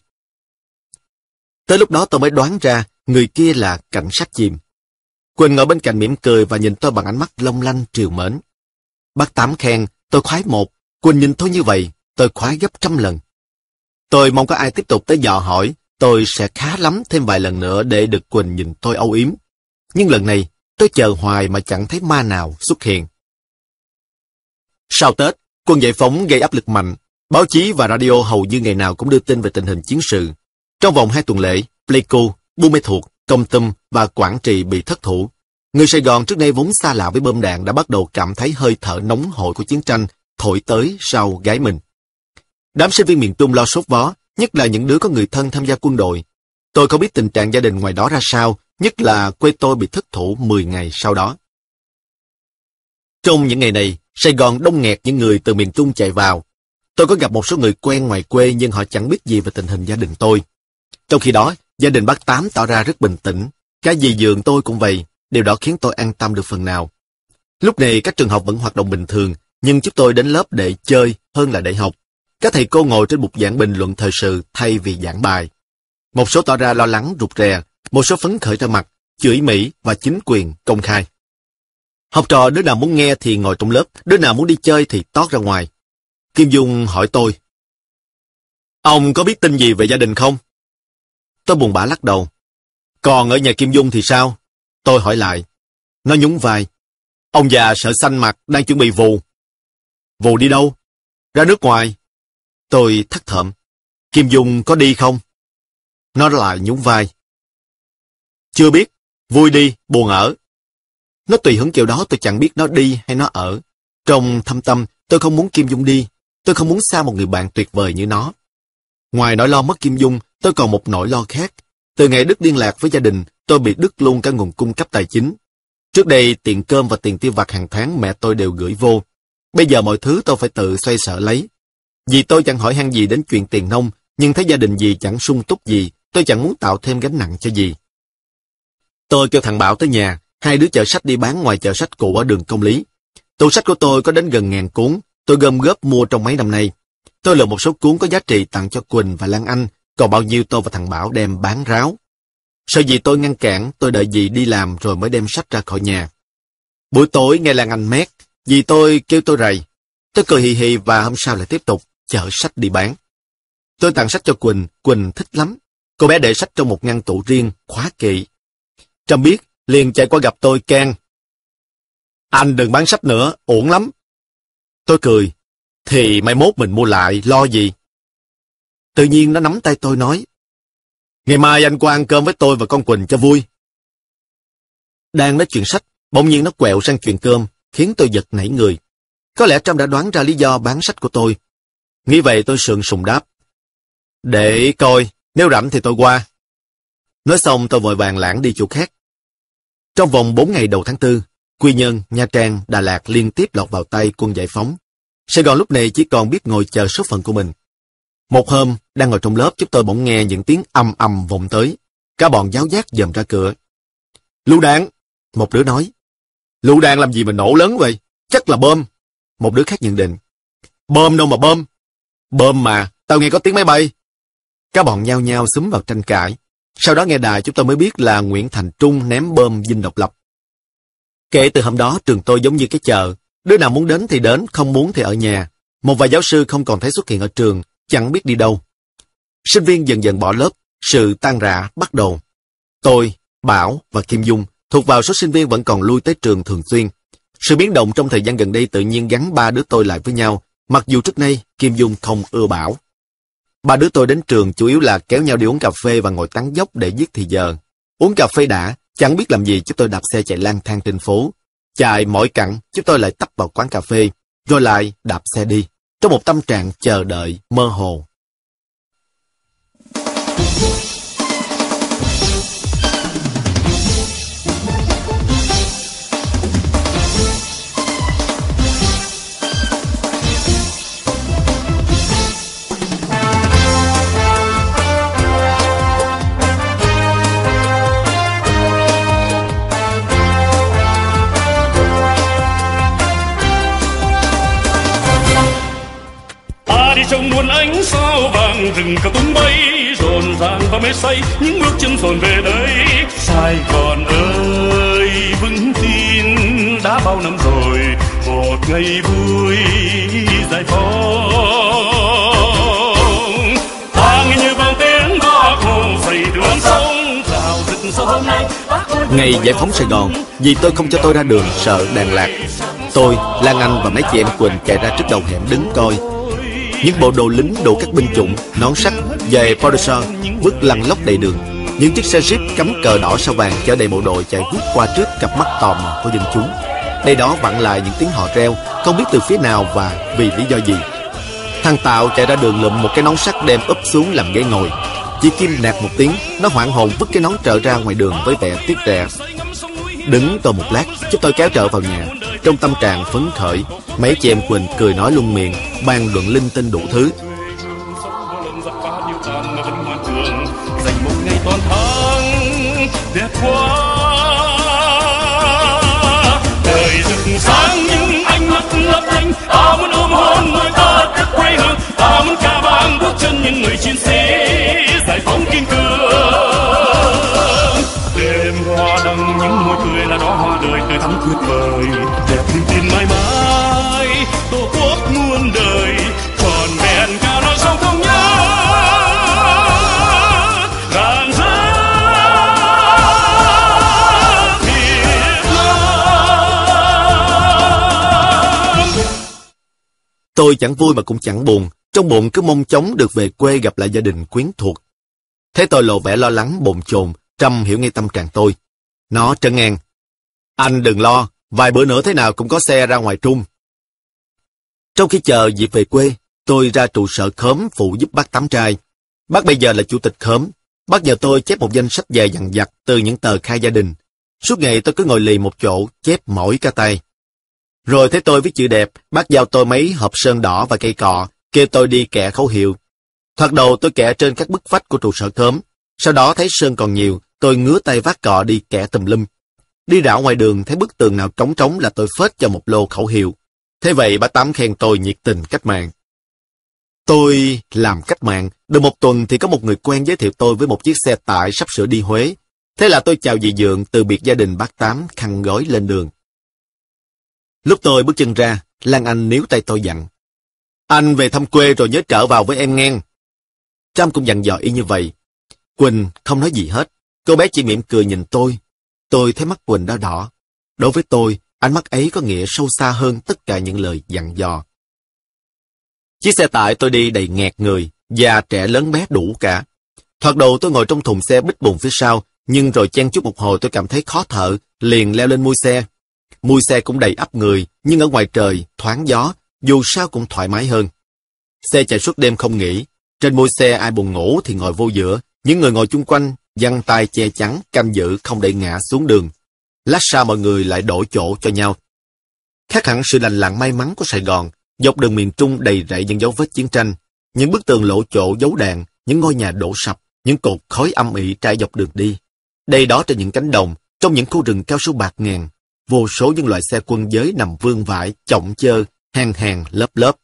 Speaker 1: Tới lúc đó tôi mới đoán ra người kia là cảnh sát chìm. Quỳnh ngồi bên cạnh mỉm cười và nhìn tôi bằng ánh mắt long lanh trìu mến. Bác Tám khen, tôi khoái một, Quỳnh nhìn tôi như vậy, tôi khoái gấp 100 lần. Tôi mong có ai tiếp tục tới dò hỏi, tôi sẽ khá lắm thêm vài lần nữa để được Quỳnh nhìn tôi âu yếm. Nhưng lần này, tôi chờ hoài mà chẳng thấy ma nào xuất hiện. Sau Tết, quân giải phóng gây áp lực mạnh, báo chí và radio hầu như ngày nào cũng đưa tin về tình hình chiến sự. Trong vòng 2 tuần lễ, Pleiku, Buôn Mê Thuột, Kon Tum và Quảng Trị bị thất thủ. Người Sài Gòn trước đây vốn xa lạ với bom đạn đã bắt đầu cảm thấy hơi thở nóng hổi của chiến tranh thổi tới sau gáy mình. Đám sinh viên miền Trung lo sốt vó, nhất là những đứa có người thân tham gia quân đội. Tôi không biết tình trạng gia đình ngoài đó ra sao, nhất là quê tôi bị thất thủ 10 ngày sau đó. Trong những ngày này, Sài Gòn đông nghẹt những người từ miền Trung chạy vào. Tôi có gặp một số người quen ngoài quê nhưng họ chẳng biết gì về tình hình gia đình tôi. Trong khi đó, gia đình bác Tám tỏ ra rất bình tĩnh. Cả dì dượng tôi cũng vậy, điều đó khiến tôi an tâm được phần nào. Lúc này các trường học vẫn hoạt động bình thường, nhưng chúng tôi đến lớp để chơi hơn là để học. Các thầy cô ngồi trên bục giảng bình luận thời sự thay vì giảng bài. Một số tỏ ra lo lắng rụt rè, một số phấn khởi ra mặt, chửi Mỹ và chính quyền công khai. Học trò đứa nào muốn nghe thì ngồi trong lớp, đứa nào muốn đi chơi thì tót ra ngoài. Kim Dung hỏi tôi, ông có biết tin gì về gia đình không? Tôi buồn bã lắc đầu. Còn ở nhà Kim Dung thì sao? Tôi hỏi lại. Nó nhún vai. Ông già sợ xanh mặt đang chuẩn bị vù. Vù đi đâu? Ra nước ngoài. Tôi thắc thởm. Kim Dung có đi không? Nó lại nhún vai. Chưa biết. Vui đi, buồn ở. Nó tùy hứng kiểu đó, tôi chẳng biết nó đi hay nó ở. Trong thâm tâm, tôi không muốn Kim Dung đi. Tôi không muốn xa một người bạn tuyệt vời như nó. Ngoài nỗi lo mất Kim Dung, tôi còn một nỗi lo khác. Từ ngày đứt liên lạc với gia đình, tôi bị đứt luôn cả nguồn cung cấp tài chính. Trước đây, tiền cơm và tiền tiêu vặt hàng tháng mẹ tôi đều gửi vô. Bây giờ mọi thứ tôi phải tự xoay sở lấy. Vì tôi chẳng hỏi han gì đến chuyện tiền nông, nhưng thấy gia đình dì chẳng sung túc gì, tôi chẳng muốn tạo thêm gánh nặng cho dì. Tôi kêu thằng Bảo tới nhà, hai đứa chở sách đi bán ngoài chợ sách cũ ở đường Công Lý. Tủ sách của tôi có đến gần 1000 cuốn, tôi gom góp mua trong mấy năm nay. Tôi lựa một số cuốn có giá trị tặng cho Quỳnh và Lan Anh, còn bao nhiêu tôi và thằng Bảo đem bán ráo. Sợ dì tôi ngăn cản, tôi đợi dì đi làm rồi mới đem sách ra khỏi nhà. Buổi tối nghe Lan Anh mét, dì tôi kêu tôi rầy. Tôi cười hì hì và hôm sau lại tiếp tục chở sách đi bán. Tôi tặng sách cho Quỳnh, Quỳnh thích lắm. Cô bé để sách trong một ngăn tủ riêng, khóa kỹ. Trâm biết, liền chạy qua gặp tôi can. Anh đừng bán sách nữa, uổng lắm. Tôi cười. Thì mai mốt mình mua lại, lo gì? Tự nhiên nó nắm tay tôi nói. Ngày mai anh qua ăn cơm với tôi và con Quỳnh cho vui. Đang nói chuyện sách, bỗng nhiên nó quẹo sang chuyện cơm, khiến tôi giật nảy người. Có lẽ Trâm đã đoán ra lý do bán sách của tôi. Nghĩ vậy tôi sượng sùng đáp. Để coi, nếu rảnh thì tôi qua. Nói xong tôi vội vàng lảng đi chỗ khác. Trong vòng 4 ngày đầu tháng 4, Quy Nhơn, Nha Trang, Đà Lạt liên tiếp lọt vào tay quân giải phóng. Sài Gòn lúc này chỉ còn biết ngồi chờ số phận của mình. Một hôm, đang ngồi trong lớp, chúng tôi bỗng nghe những tiếng ầm ầm vọng tới. Cả bọn giáo giác dòm ra cửa. Lựu đạn! Một đứa nói. Lựu đạn làm gì mà nổ lớn vậy? Chắc là bom. Một đứa khác nhận định. Bom đâu mà bom? Bom mà, tao nghe có tiếng máy bay. Các bọn nhao nhao xúm vào tranh cãi. Sau đó nghe đài chúng tôi mới biết là Nguyễn Thành Trung ném bom Dinh Độc Lập. Kể từ hôm đó trường tôi giống như cái chợ. Đứa nào muốn đến thì đến, không muốn thì ở nhà. Một vài giáo sư không còn thấy xuất hiện ở trường, chẳng biết đi đâu. Sinh viên dần dần bỏ lớp, sự tan rã bắt đầu. Tôi, Bảo và Kim Dung thuộc vào số sinh viên vẫn còn lui tới trường thường xuyên. Sự biến động trong thời gian gần đây tự nhiên gắn ba đứa tôi lại với nhau, mặc dù trước nay Kim Dung không ưa Bảo. Ba đứa tôi đến trường chủ yếu là kéo nhau đi uống cà phê và ngồi tán dốc để giết thì giờ. Uống cà phê đã, chẳng biết làm gì chúng tôi đạp xe chạy lang thang trên phố. Chạy mỏi cặn, chúng tôi lại tấp vào quán cà phê, rồi lại đạp xe đi, trong một tâm trạng chờ đợi mơ hồ.
Speaker 2: Trong muôn ánh sao vàng rừng cao tung bay rộn ràng và mê say những bước chân dồn về đây. Sài Gòn ơi vững tin đã bao năm rồi một ngày vui giải phóng. Ta nghe như vang tiếng Bác Hồ dậy đường sông rào rực sao hôm nay.
Speaker 1: Ngày giải phóng Sài Gòn, vì tôi không cho tôi ra đường sợ đàn lạc. Tôi, Lan Anh và mấy chị em Quỳnh chạy ra trước đầu hẻm đứng coi. Những bộ đồ lính đồ các binh chủng, nón sắt, giày Porter bước lăn lóc đầy đường. Những chiếc xe jeep cắm cờ đỏ sao vàng chở đầy bộ đội chạy vút qua trước cặp mắt tò mò của dân chúng. Đây đó vặn lại những tiếng hò reo, không biết từ phía nào và vì lý do gì. Thằng Tạo chạy ra đường lụm một cái nón sắt đem úp xuống làm ghế ngồi. Chỉ kim nạt một tiếng, nó hoảng hồn vứt cái nón Trợ ra ngoài đường với vẻ tiếc rẻ. Đứng tôi một lát, chúng tôi kéo Trợ vào nhà. Trong tâm trạng phấn khởi, mấy chị em Quỳnh cười nói luôn miệng, bàn luận linh tinh đủ thứ.
Speaker 2: Dành một ngày toàn tháng đẹp quá, đời rực sáng những ánh mắt lấp lánh. Ta muốn ôm hôn người ta đất quê hương, ta muốn ca vang bước chân những người chiến sĩ giải phóng kiên cường. Đêm hoa đăng những môi cười là đóa hoa đời tươi thắm tuyệt vời, đẹp niềm tin mãi mãi tổ quốc muôn đời tròn vẹn cả non sông không nhớ.
Speaker 1: Tôi chẳng vui mà cũng chẳng buồn, trong bụng cứ mong chóng được về quê gặp lại gia đình quyến thuộc. Thế tôi lộ vẻ lo lắng bồn chồn, Trâm hiểu ngay tâm trạng tôi. Nó trấn an: anh đừng lo, vài bữa nữa thế nào cũng có xe ra ngoài Trung. Trong khi chờ dịp về quê, tôi ra trụ sở khóm phụ giúp bác Tám Trai. Bác bây giờ là chủ tịch khóm. Bác nhờ tôi chép một danh sách dài dằng dặc từ những tờ khai gia đình. Suốt ngày tôi cứ ngồi lì một chỗ, chép mỏi cả tay. Rồi thấy tôi viết chữ đẹp, bác giao tôi mấy hộp sơn đỏ và cây cọ, kêu tôi đi kẻ khẩu hiệu. Thoạt đầu tôi kẻ trên các bức vách của trụ sở khóm, sau đó thấy sơn còn nhiều, tôi ngứa tay vác cọ đi kẻ tùm lum. Đi rảo ngoài đường thấy bức tường nào trống trống là tôi phết cho một lô khẩu hiệu. Thế vậy bác Tám khen tôi nhiệt tình cách mạng. Tôi làm cách mạng, được một tuần thì có một người quen giới thiệu tôi với một chiếc xe tải sắp sửa đi Huế. Thế là tôi chào dì Dượng, từ biệt gia đình bác Tám, khăn gói lên đường. Lúc tôi bước chân ra, Lan Anh níu tay tôi dặn: anh về thăm quê rồi nhớ trở vào với em nghe. Trâm cũng dặn dò y như vậy. Quỳnh không nói gì hết, cô bé chỉ mỉm cười nhìn tôi. Tôi thấy mắt Quỳnh đỏ đỏ. Đối với tôi, ánh mắt ấy có nghĩa sâu xa hơn tất cả những lời dặn dò. Chiếc xe tải tôi đi đầy nghẹt người, già trẻ lớn bé đủ cả. Thoạt đầu tôi ngồi trong thùng xe bít bùng phía sau, nhưng rồi chen chúc một hồi tôi cảm thấy khó thở, liền leo lên mui xe. Mui xe cũng đầy ắp người, nhưng ở ngoài trời, thoáng gió, dù sao cũng thoải mái hơn. Xe chạy suốt đêm không nghỉ. Trên mui xe ai buồn ngủ thì ngồi vô giữa, những người ngồi chung quanh, giăng tay che chắn, canh giữ không để ngã xuống đường. Lát sau mọi người lại đổi chỗ cho nhau. Khác hẳn sự lành lặn may mắn của Sài Gòn, dọc đường miền Trung đầy rẫy những dấu vết chiến tranh, những bức tường lộ chỗ dấu đạn, những ngôi nhà đổ sập, những cột khói âm ỉ trải dọc đường đi. Đây đó trên những cánh đồng, trong những khu rừng cao su bạt ngàn, vô số những loại xe quân giới nằm vương vãi, chọng chơ, hàng hàng lớp lớp.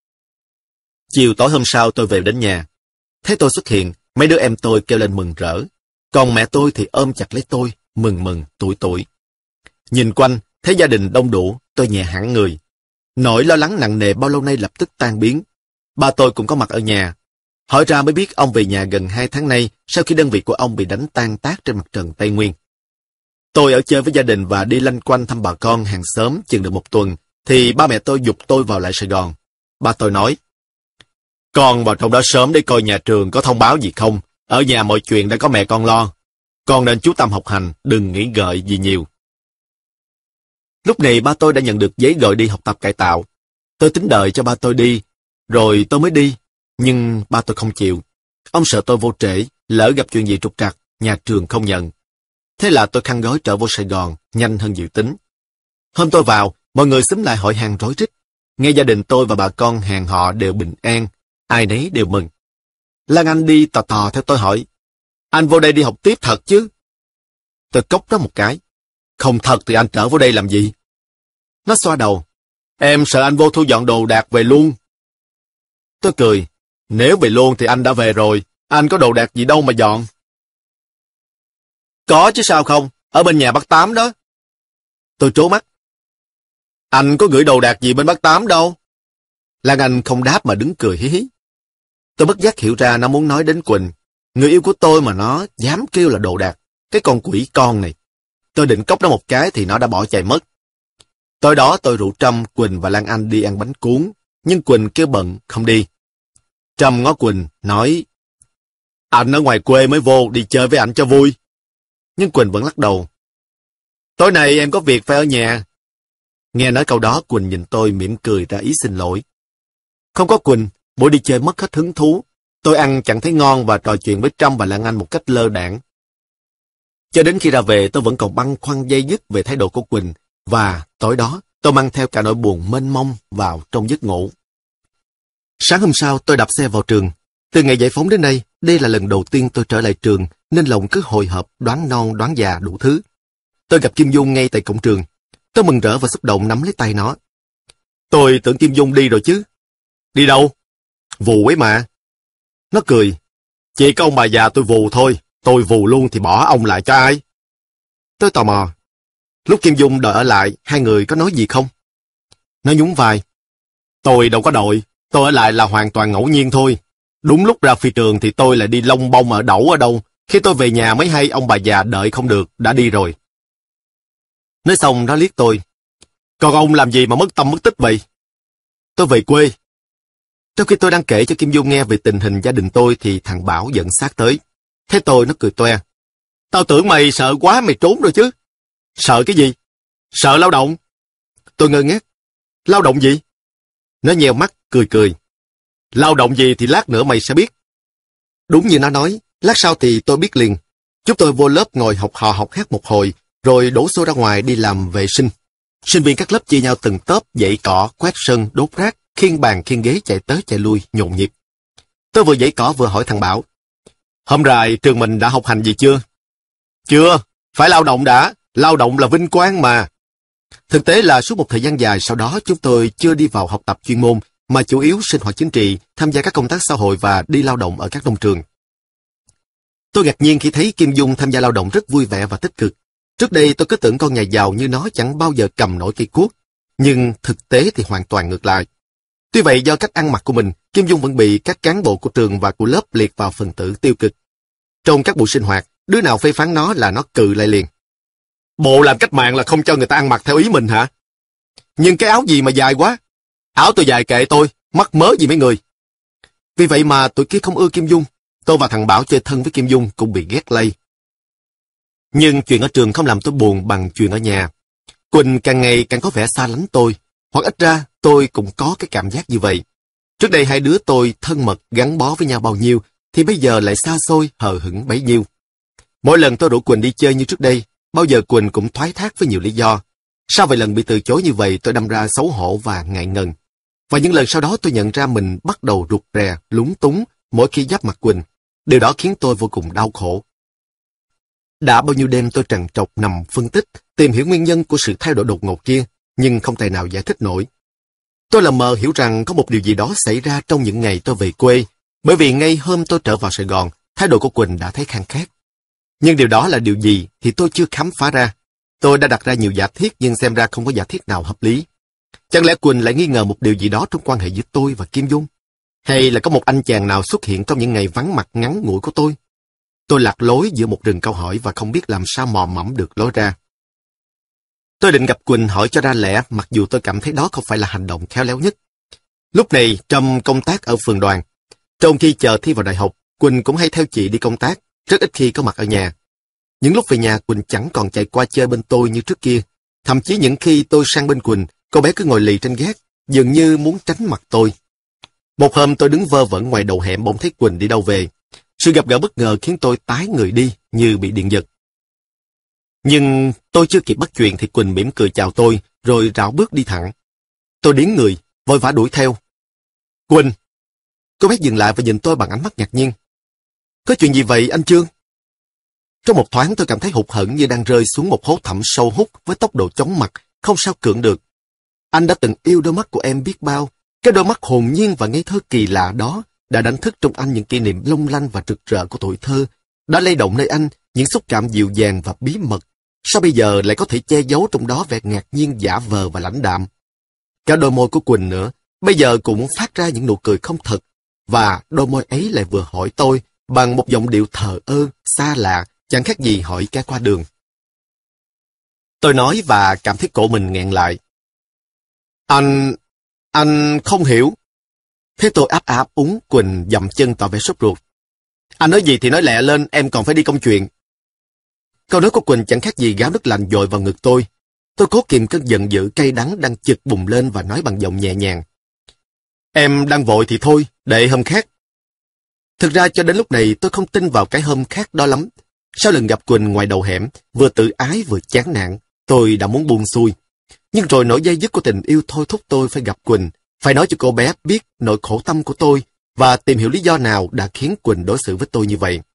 Speaker 1: Chiều tối hôm sau tôi về đến nhà. Thấy tôi xuất hiện, mấy đứa em tôi kêu lên mừng rỡ. Còn mẹ tôi thì ôm chặt lấy tôi, mừng mừng, tủi tủi. Nhìn quanh, thấy gia đình đông đủ, tôi nhẹ hẳn người. Nỗi lo lắng nặng nề bao lâu nay lập tức tan biến. Ba tôi cũng có mặt ở nhà. Hỏi ra mới biết ông về nhà gần 2 tháng nay sau khi đơn vị của ông bị đánh tan tác trên mặt trận Tây Nguyên. Tôi ở chơi với gia đình và đi lanh quanh thăm bà con hàng xóm chừng được một tuần, thì ba mẹ tôi giục tôi vào lại Sài Gòn. Ba tôi nói: con vào trong đó sớm để coi nhà trường có thông báo gì không, ở nhà mọi chuyện đã có mẹ con lo. Con nên chú tâm học hành, đừng nghĩ ngợi gì nhiều. Lúc này ba tôi đã nhận được giấy gọi đi học tập cải tạo. Tôi tính đợi cho ba tôi đi, rồi tôi mới đi, nhưng ba tôi không chịu. Ông sợ tôi vô trễ, lỡ gặp chuyện gì trục trặc, nhà trường không nhận. Thế là tôi khăn gói trở vô Sài Gòn, nhanh hơn dự tính. Hôm tôi vào, mọi người xúm lại hỏi han rối rít. Nghe gia đình tôi và bà con hàng họ đều bình an, ai nấy đều mừng. Lan Anh đi tò tò theo tôi hỏi: anh vô đây đi học tiếp thật chứ? Tôi cốc nó một cái: không thật thì anh trở vô đây làm gì? Nó xoa đầu: em sợ anh vô thu dọn đồ đạc về luôn. Tôi cười: nếu về luôn thì anh đã về rồi, anh có đồ đạc gì đâu mà dọn. Có chứ sao không, ở bên nhà bác Tám đó. Tôi trố mắt: anh có gửi đồ đạc gì bên bác Tám đâu. Lan Anh không đáp mà đứng cười hí hí. Tôi bất giác hiểu ra nó muốn nói đến Quỳnh, người yêu của tôi mà nó dám kêu là đồ đạc, cái con quỷ con này. Tôi định cốc nó một cái thì nó đã bỏ chạy mất. Tối đó tôi rủ Trâm, Quỳnh và Lan Anh đi ăn bánh cuốn, nhưng Quỳnh kêu bận không đi. Trâm ngó Quỳnh, nói: Anh ở ngoài quê mới vô, đi chơi với anh cho vui. Nhưng Quỳnh vẫn lắc đầu. Tối nay em có việc phải ở nhà. Nghe nói câu đó, Quỳnh nhìn tôi mỉm cười ra ý xin lỗi. Không có Quỳnh, buổi đi chơi mất hết hứng thú. Tôi ăn chẳng thấy ngon và trò chuyện với Trâm và Lan Anh một cách lơ đãng. Cho đến khi ra về, tôi vẫn còn băn khoăn day dứt về thái độ của Quỳnh, và tối đó tôi mang theo cả nỗi buồn mênh mông vào trong giấc ngủ. Sáng hôm sau, tôi đạp xe vào trường. Từ ngày giải phóng đến nay, đây là lần đầu tiên tôi trở lại trường, nên lòng cứ hồi hộp, đoán non đoán già đủ thứ. Tôi gặp Kim Dung ngay tại cổng trường. Tôi mừng rỡ và xúc động nắm lấy tay nó. Tôi tưởng Kim Dung đi rồi chứ. Đi đâu? Vù ấy mà. Nó cười. Chỉ có ông bà già tôi vù thôi. Tôi vù luôn thì bỏ ông lại cho ai? Tôi tò mò. Lúc Kim Dung đợi ở lại, hai người có nói gì không? Nó nhún vai. Tôi đâu có đòi. Tôi ở lại là hoàn toàn ngẫu nhiên thôi. Đúng lúc ra phi trường thì tôi lại đi lông bông ở đậu ở đâu. Khi tôi về nhà mới hay ông bà già đợi không được, đã đi rồi. Nói xong nó liếc tôi. Còn ông làm gì mà mất tâm mất tích vậy? Tôi về quê. Trong khi tôi đang kể cho Kim Dung nghe về tình hình gia đình tôi thì thằng Bảo dẫn sát tới. Thế tôi nó cười toe. Tao tưởng mày sợ quá mày trốn rồi chứ. Sợ cái gì? Sợ lao động. Tôi ngơ ngác. Lao động gì? Nó nheo mắt, cười cười. Lao động gì thì lát nữa mày sẽ biết. Đúng như nó nói, lát sau thì tôi biết liền. Chúng tôi vô lớp ngồi học hò học hát một hồi, rồi đổ xô ra ngoài đi làm vệ sinh. Sinh viên các lớp chia nhau từng tốp, dãy cỏ, quét sân, đốt rác, khiêng bàn khiêng ghế chạy tới chạy lui, nhộn nhịp. Tôi vừa dãy cỏ vừa hỏi thằng Bảo. Hôm rày trường mình đã học hành gì chưa? Chưa, phải lao động đã, lao động là vinh quang mà. Thực tế là suốt một thời gian dài sau đó chúng tôi chưa đi vào học tập chuyên môn, mà chủ yếu sinh hoạt chính trị, tham gia các công tác xã hội và đi lao động ở các nông trường. Tôi ngạc nhiên khi thấy Kim Dung tham gia lao động rất vui vẻ và tích cực. Trước đây tôi cứ tưởng con nhà giàu như nó chẳng bao giờ cầm nổi cây cuốc, nhưng thực tế thì hoàn toàn ngược lại. Tuy vậy do cách ăn mặc của mình, Kim Dung vẫn bị các cán bộ của trường và của lớp liệt vào phần tử tiêu cực. Trong các buổi sinh hoạt, đứa nào phê phán nó là nó cự lại liền. Bộ làm cách mạng là không cho người ta ăn mặc theo ý mình hả? Nhưng cái áo gì mà dài quá? Áo tôi dài kệ tôi, mắc mớ gì mấy người. Vì vậy mà tụi kia không ưa Kim Dung. Tôi và thằng Bảo chơi thân với Kim Dung cũng bị ghét lây. Nhưng chuyện ở trường không làm tôi buồn bằng chuyện ở nhà. Quỳnh càng ngày càng có vẻ xa lánh tôi, hoặc ít ra tôi cũng có cái cảm giác như vậy. Trước đây hai đứa tôi thân mật gắn bó với nhau bao nhiêu, thì bây giờ lại xa xôi hờ hững bấy nhiêu. Mỗi lần tôi rủ Quỳnh đi chơi như trước đây, bao giờ Quỳnh cũng thoái thác với nhiều lý do. Sau vài lần bị từ chối như vậy, tôi đâm ra xấu hổ và ngại ngần. Và những lần sau đó tôi nhận ra mình bắt đầu rụt rè, lúng túng mỗi khi giáp mặt Quỳnh. Điều đó khiến tôi vô cùng đau khổ. Đã bao nhiêu đêm tôi trằn trọc nằm phân tích, tìm hiểu nguyên nhân của sự thay đổi đột ngột kia, nhưng không tài nào giải thích nổi. Tôi lờ mờ hiểu rằng có một điều gì đó xảy ra trong những ngày tôi về quê, bởi vì ngay hôm tôi trở vào Sài Gòn, thái độ của Quỳnh đã thấy khang khác. Nhưng điều đó là điều gì thì tôi chưa khám phá ra. Tôi đã đặt ra nhiều giả thiết nhưng xem ra không có giả thiết nào hợp lý. Chẳng lẽ Quỳnh lại nghi ngờ một điều gì đó trong quan hệ giữa tôi và Kim Dung? Hay là có một anh chàng nào xuất hiện trong những ngày vắng mặt ngắn ngủi của tôi? Tôi lạc lối giữa một rừng câu hỏi và không biết làm sao mò mẫm được lối ra. Tôi định gặp Quỳnh hỏi cho ra lẽ, mặc dù tôi cảm thấy đó không phải là hành động khéo léo nhất. Lúc này, Trâm công tác ở phường đoàn. Trong khi chờ thi vào đại học, Quỳnh cũng hay theo chị đi công tác, rất ít khi có mặt ở nhà. Những lúc về nhà, Quỳnh chẳng còn chạy qua chơi bên tôi như trước kia. Thậm chí những khi tôi sang bên Quỳnh, cô bé cứ ngồi lì trên gác, dường như muốn tránh mặt tôi. Một hôm tôi đứng vơ vẩn ngoài đầu hẻm bỗng thấy Quỳnh đi đâu về. Sự gặp gỡ bất ngờ khiến tôi tái người đi như bị điện giật. Nhưng tôi chưa kịp bắt chuyện thì Quỳnh mỉm cười chào tôi, rồi rảo bước đi thẳng. Tôi điếng người, vội vã đuổi theo. Quỳnh! Cô bé dừng lại và nhìn tôi bằng ánh mắt ngạc nhiên. Có chuyện gì vậy anh Chương? Trong một thoáng tôi cảm thấy hụt hẫng như đang rơi xuống một hố thẳm sâu hút với tốc độ chóng mặt, không sao cưỡng được. Anh đã từng yêu đôi mắt của em biết bao, cái đôi mắt hồn nhiên và ngây thơ kỳ lạ đó đã đánh thức trong anh những kỷ niệm long lanh và rực rỡ của tuổi thơ, đã lay động nơi anh những xúc cảm dịu dàng và bí mật. Sao bây giờ lại có thể che giấu trong đó vẻ ngạc nhiên giả vờ và lãnh đạm? Cả đôi môi của Quỳnh nữa, bây giờ cũng phát ra những nụ cười không thật, và đôi môi ấy lại vừa hỏi tôi bằng một giọng điệu thờ ơ, xa lạ, chẳng khác gì hỏi kẻ qua đường. Tôi nói và cảm thấy cổ mình nghẹn lại. Anh không hiểu. Thế tôi áp úng, Quỳnh dậm chân tỏ vẻ sốt ruột. Anh nói gì thì nói lẹ lên, em còn phải đi công chuyện. Câu nói của Quỳnh chẳng khác gì gáo nước lạnh dội vào ngực tôi. Tôi cố kìm cơn giận dữ cay đắng đang chực bùng lên và nói bằng giọng nhẹ nhàng. Em đang vội thì thôi, để hôm khác. Thực ra cho đến lúc này tôi không tin vào cái hôm khác đó lắm. Sau lần gặp Quỳnh ngoài đầu hẻm, vừa tự ái vừa chán nản, tôi đã muốn buông xuôi. Nhưng rồi nỗi dây dứt của tình yêu thôi thúc tôi phải gặp Quỳnh, phải nói cho cô bé biết nỗi khổ tâm của tôi và tìm hiểu lý do nào đã khiến Quỳnh đối xử với tôi như vậy.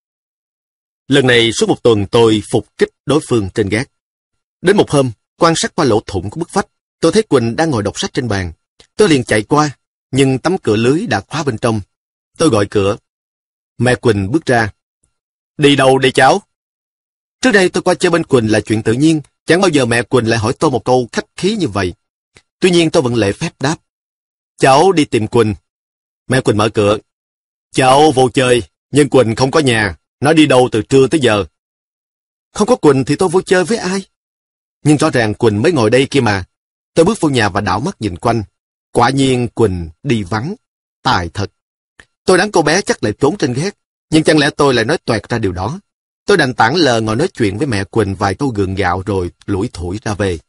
Speaker 1: Lần này suốt một tuần tôi phục kích đối phương trên gác. Đến một hôm, quan sát qua lỗ thủng của bức vách, tôi thấy Quỳnh đang ngồi đọc sách trên bàn. Tôi liền chạy qua, nhưng tấm cửa lưới đã khóa bên trong. Tôi gọi cửa. Mẹ Quỳnh bước ra. Đi đâu đây cháu? Trước đây tôi qua chơi bên Quỳnh là chuyện tự nhiên, chẳng bao giờ mẹ Quỳnh lại hỏi tôi một câu khách khí như vậy. Tuy nhiên tôi vẫn lễ phép đáp. Cháu đi tìm Quỳnh. Mẹ Quỳnh mở cửa. Cháu vô chơi, nhưng Quỳnh không có nhà, nó đi đâu từ trưa tới giờ. Không có Quỳnh thì tôi vô chơi với ai? Nhưng rõ ràng Quỳnh mới ngồi đây kia mà. Tôi bước vô nhà và đảo mắt nhìn quanh. Quả nhiên Quỳnh đi vắng. Tài thật. Tôi đoán cô bé chắc lại trốn trên gác, nhưng chẳng lẽ tôi lại nói toẹt ra điều đó. Tôi đành tảng lờ ngồi nói chuyện với mẹ Quỳnh vài câu gượng gạo rồi lủi thủi ra về.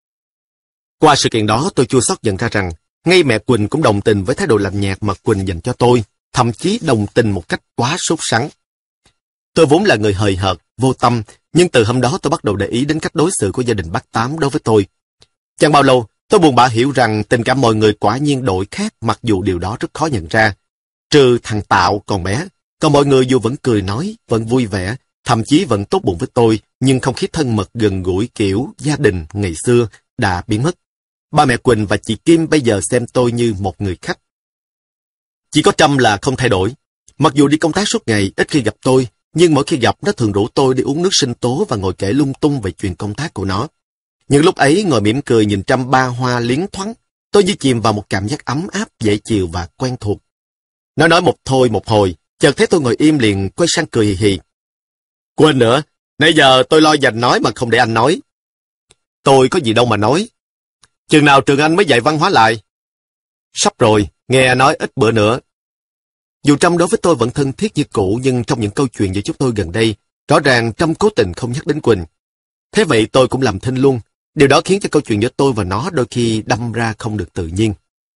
Speaker 1: Qua sự kiện đó tôi chua xót nhận ra rằng ngay mẹ Quỳnh cũng đồng tình với thái độ lạnh nhạt mà Quỳnh dành cho tôi, thậm chí đồng tình một cách quá sốt sắng. Tôi vốn là người hời hợt, vô tâm, nhưng từ hôm đó tôi bắt đầu để ý đến cách đối xử của gia đình bác Tám đối với tôi. Chẳng bao lâu, tôi buồn bã hiểu rằng tình cảm mọi người quả nhiên đổi khác, mặc dù điều đó rất khó nhận ra. Trừ thằng Tạo còn bé, còn mọi người dù vẫn cười nói, vẫn vui vẻ, thậm chí vẫn tốt bụng với tôi, nhưng không khí thân mật gần gũi kiểu gia đình ngày xưa đã biến mất. Ba mẹ Quỳnh và chị Kim bây giờ xem tôi như một người khách. Chỉ có Trâm là không thay đổi. Mặc dù đi công tác suốt ngày, ít khi gặp tôi, nhưng mỗi khi gặp nó thường rủ tôi đi uống nước sinh tố và ngồi kể lung tung về chuyện công tác của nó. Những lúc ấy ngồi mỉm cười nhìn Trâm ba hoa liến thoáng, tôi như chìm vào một cảm giác ấm áp, dễ chịu và quen thuộc. Nó nói một thôi một hồi, chợt thấy tôi ngồi im liền quay sang cười hì hì. Quên nữa, nãy giờ tôi lo dành nói mà không để anh nói. Tôi có gì đâu mà nói. Chừng nào trường anh mới dạy văn hóa lại? Sắp rồi, nghe nói ít bữa nữa. Dù Trâm đối với tôi vẫn thân thiết như cũ, nhưng trong những câu chuyện giữa chúng tôi gần đây, rõ ràng Trâm cố tình không nhắc đến Quỳnh. Thế vậy tôi cũng làm thinh luôn. Điều đó khiến cho câu chuyện giữa tôi và nó đôi khi đâm ra không được tự nhiên.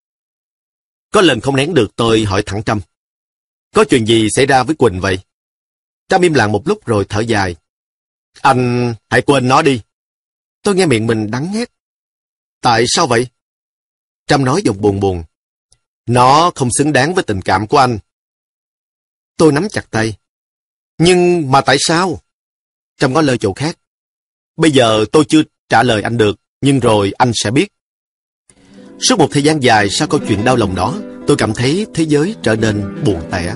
Speaker 1: Có lần không nén được tôi hỏi thẳng Trâm. Có chuyện gì xảy ra với Quỳnh vậy? Trâm im lặng một lúc rồi thở dài. Anh hãy quên nó đi. Tôi nghe miệng mình đắng ngắt. Tại sao vậy? Trâm nói giọng buồn buồn. Nó không xứng đáng với tình cảm của anh. Tôi nắm chặt tay. Nhưng mà tại sao? Trâm có lời chỗ khác. Bây giờ tôi chưa trả lời anh được, nhưng rồi anh sẽ biết. Suốt một thời gian dài sau câu chuyện đau lòng đó, tôi cảm thấy thế giới trở nên buồn tẻ.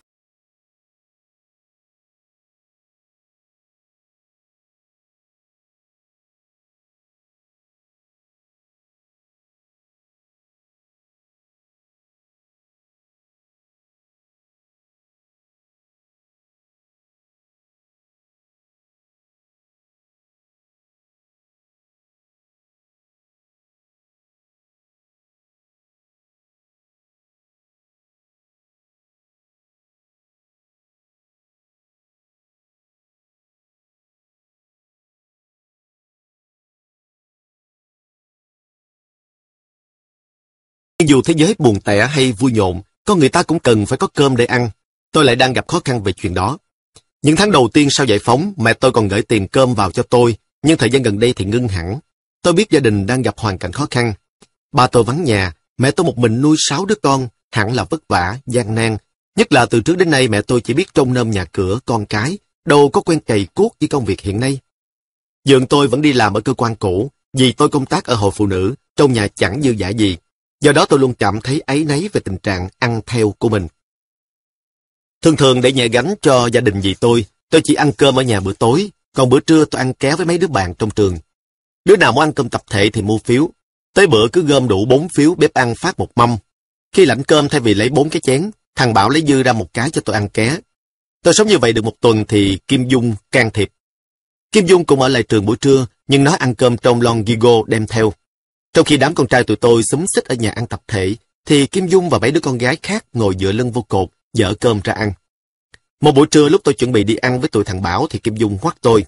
Speaker 1: Nhưng dù thế giới buồn tẻ hay vui nhộn, con người ta cũng cần phải có cơm để ăn. Tôi lại đang gặp khó khăn về chuyện đó. Những tháng đầu tiên sau giải phóng, mẹ tôi còn gửi tiền cơm vào cho tôi, nhưng thời gian gần đây thì ngưng hẳn. Tôi biết gia đình đang gặp hoàn cảnh khó khăn. Ba tôi vắng nhà, mẹ tôi một mình nuôi 6 đứa con, hẳn là vất vả, gian nan. Nhất là từ trước đến nay mẹ tôi chỉ biết trông nom nhà cửa, con cái, đâu có quen cày cuốc với công việc hiện nay. Dượng tôi vẫn đi làm ở cơ quan cũ, vì tôi công tác ở hội phụ nữ, trong nhà chẳng dư dả gì. Do đó tôi luôn cảm thấy áy náy về tình trạng ăn theo của mình. Thường thường để nhẹ gánh cho gia đình dì tôi chỉ ăn cơm ở nhà bữa tối, còn bữa trưa tôi ăn ké với mấy đứa bạn trong trường. Đứa nào muốn ăn cơm tập thể thì mua phiếu. Tới bữa cứ gom đủ 4 phiếu, bếp ăn phát một mâm. Khi lãnh cơm thay vì lấy 4 cái chén, thằng Bảo lấy dư ra một cái cho tôi ăn ké. Tôi sống như vậy được một tuần thì Kim Dung can thiệp. Kim Dung cũng ở lại trường buổi trưa, nhưng nó ăn cơm trong lon Gigo đem theo. Trong khi đám con trai tụi tôi xúm xít ở nhà ăn tập thể, thì Kim Dung và mấy đứa con gái khác ngồi dựa lưng vô cột, dở cơm ra ăn. Một buổi trưa lúc tôi chuẩn bị đi ăn với tụi thằng Bảo thì Kim Dung ngoắt tôi.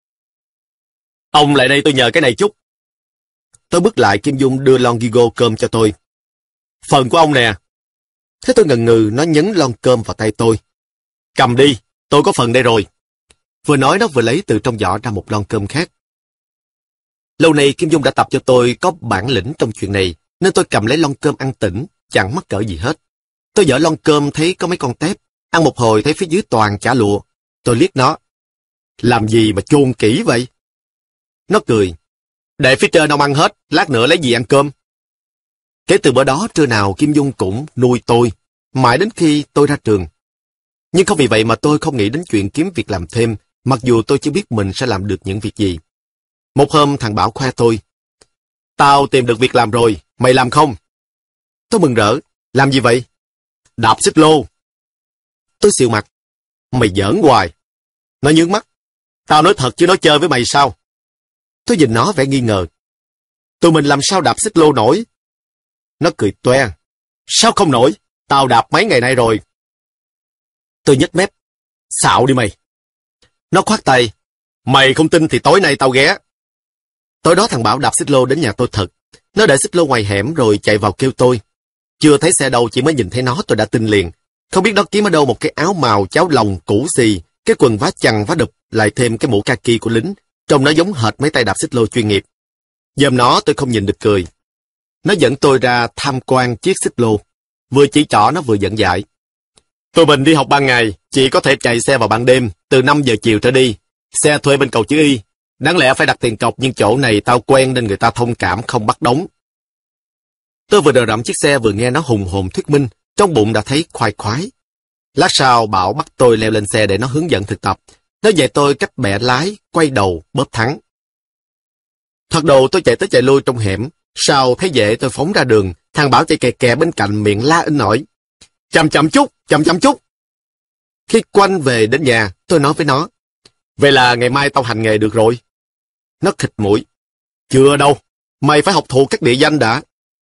Speaker 1: Ông lại đây tôi nhờ cái này chút. Tôi bước lại, Kim Dung đưa lon Gigo cơm cho tôi. Phần của ông nè. Thế tôi ngần ngừ, nó nhấn lon cơm vào tay tôi. Cầm đi, tôi có phần đây rồi. Vừa nói nó vừa lấy từ trong giỏ ra một lon cơm khác. Lâu nay Kim Dung đã tập cho tôi có bản lĩnh trong chuyện này, nên tôi cầm lấy lon cơm ăn tỉnh, chẳng mắc cỡ gì hết. Tôi dở lon cơm thấy có mấy con tép, ăn một hồi thấy phía dưới toàn chả lụa. Tôi liếc nó. Làm gì mà chôn kỹ vậy? Nó cười. Để phía trên ông ăn hết, lát nữa lấy gì ăn cơm. Kể từ bữa đó trưa nào Kim Dung cũng nuôi tôi, mãi đến khi tôi ra trường. Nhưng không vì vậy mà tôi không nghĩ đến chuyện kiếm việc làm thêm, mặc dù tôi chưa biết mình sẽ làm được những việc gì. Một hôm thằng Bảo khoe tôi. Tao tìm được việc làm rồi, mày làm không? Tôi mừng rỡ. Làm gì vậy? Đạp xích lô. Tôi xìu mặt. Mày giỡn hoài. Nó nhướng mắt. Tao nói thật chứ nó chơi với mày sao? Tôi nhìn nó vẻ nghi ngờ. Tụi mình làm sao đạp xích lô nổi? Nó cười toe. Sao không nổi? Tao đạp mấy ngày nay rồi. Tôi nhếch mép. Xạo đi mày. Nó khoát tay. Mày không tin thì tối nay tao ghé. Tối đó thằng Bảo đạp xích lô đến nhà tôi thật. Nó để xích lô ngoài hẻm rồi chạy vào kêu tôi. Chưa thấy xe đâu, chỉ mới nhìn thấy nó tôi đã tin liền. Không biết nó kiếm ở đâu một cái áo màu cháo lòng cũ xì, cái quần vá chằng vá đụp, lại thêm cái mũ kaki của lính. Trông nó giống hệt mấy tay đạp xích lô chuyên nghiệp. Dòm nó tôi không nhìn được cười. Nó dẫn tôi ra tham quan chiếc xích lô. Vừa chỉ trỏ nó vừa dẫn dạy. Tụi mình đi học ban ngày, chỉ có thể chạy xe vào ban đêm, từ 5 giờ chiều trở đi. Xe thuê bên cầu chữ Y. Đáng lẽ phải đặt tiền cọc nhưng chỗ này tao quen nên người ta thông cảm không bắt đóng. Tôi vừa đờ đậm chiếc xe vừa nghe nó hùng hồn thuyết minh, trong bụng đã thấy khoái khoái. Lát sau Bảo bắt tôi leo lên xe để nó hướng dẫn thực tập. Nó dạy tôi cách bẻ lái, quay đầu, bóp thắng. Thật đầu tôi chạy tới chạy lui trong hẻm, sau thấy dễ tôi phóng ra đường, thằng Bảo chạy kè kè bên cạnh miệng la inh ỏi. Chậm chậm chút, chậm chậm chút. Khi quanh về đến nhà, tôi nói với nó. Vậy là ngày mai tao hành nghề được rồi. Nó khịt mũi. Chưa đâu, mày phải học thuộc các địa danh đã.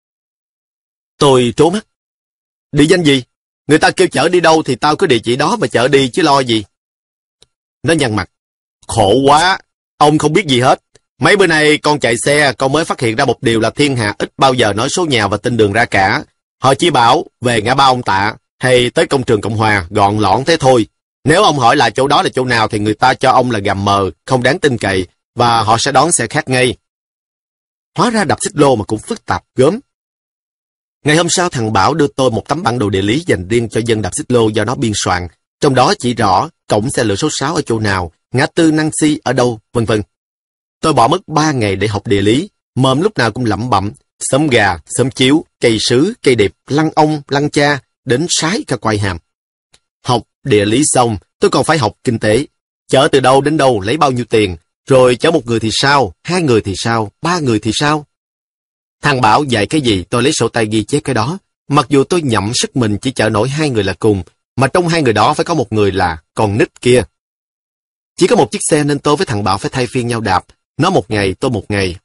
Speaker 1: Tôi trố mắt. Địa danh gì? Người ta kêu chở đi đâu thì tao cứ địa chỉ đó mà chở đi chứ lo gì. Nó nhăn mặt. Khổ quá, ông không biết gì hết. Mấy bữa nay con chạy xe, con mới phát hiện ra một điều là thiên hạ ít bao giờ nói số nhà và tên đường ra cả. Họ chỉ bảo về ngã ba ông Tạ hay tới công trường Cộng Hòa, gọn lõn thế thôi. Nếu ông hỏi là chỗ đó là chỗ nào thì người ta cho ông là gầm mờ, không đáng tin cậy, và họ sẽ đón xe khác ngay. Hóa ra đạp xích lô mà cũng phức tạp gớm. Ngày hôm sau thằng Bảo đưa tôi một tấm bản đồ địa lý dành riêng cho dân đạp xích lô do nó biên soạn. Trong đó chỉ rõ cổng xe lửa số 6 ở chỗ nào, ngã tư Nancy ở đâu, vân vân. Tôi bỏ mất 3 ngày để học địa lý, mồm lúc nào cũng lẩm bẩm, xóm gà, xóm chiếu, cây sứ, cây điệp, lăng ông, lăng cha, đến sái cả quai hàm. Học địa lý xong, tôi còn phải học kinh tế. Chở từ đâu đến đâu, lấy bao nhiêu tiền, rồi chở một người thì sao, 2 người thì sao, 3 người thì sao. Thằng Bảo dạy cái gì tôi lấy sổ tay ghi chép cái đó, mặc dù tôi nhậm sức mình chỉ chở nổi 2 người là cùng, mà trong 2 người đó phải có một người là con nít kia. Chỉ có một chiếc xe nên tôi với thằng Bảo phải thay phiên nhau đạp, nó một ngày tôi một ngày.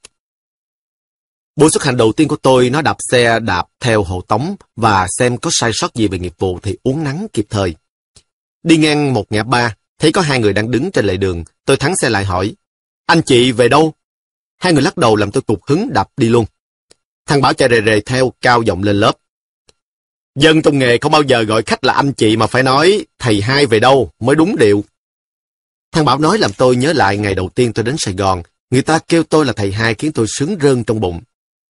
Speaker 1: Buổi xuất hành đầu tiên của tôi, nó đạp xe đạp theo hộ tống và xem có sai sót gì về nghiệp vụ thì uốn nắn kịp thời. Đi ngang một ngã ba, thấy có 2 người đang đứng trên lề đường, tôi thắng xe lại hỏi, anh chị về đâu? 2 người lắc đầu làm tôi tụt hứng đạp đi luôn. Thằng Bảo chạy rề rề theo, cao giọng lên lớp. Dân trong nghề không bao giờ gọi khách là anh chị mà phải nói thầy hai về đâu mới đúng điệu. Thằng Bảo nói làm tôi nhớ lại ngày đầu tiên tôi đến Sài Gòn, người ta kêu tôi là thầy hai khiến tôi sướng rơn trong bụng.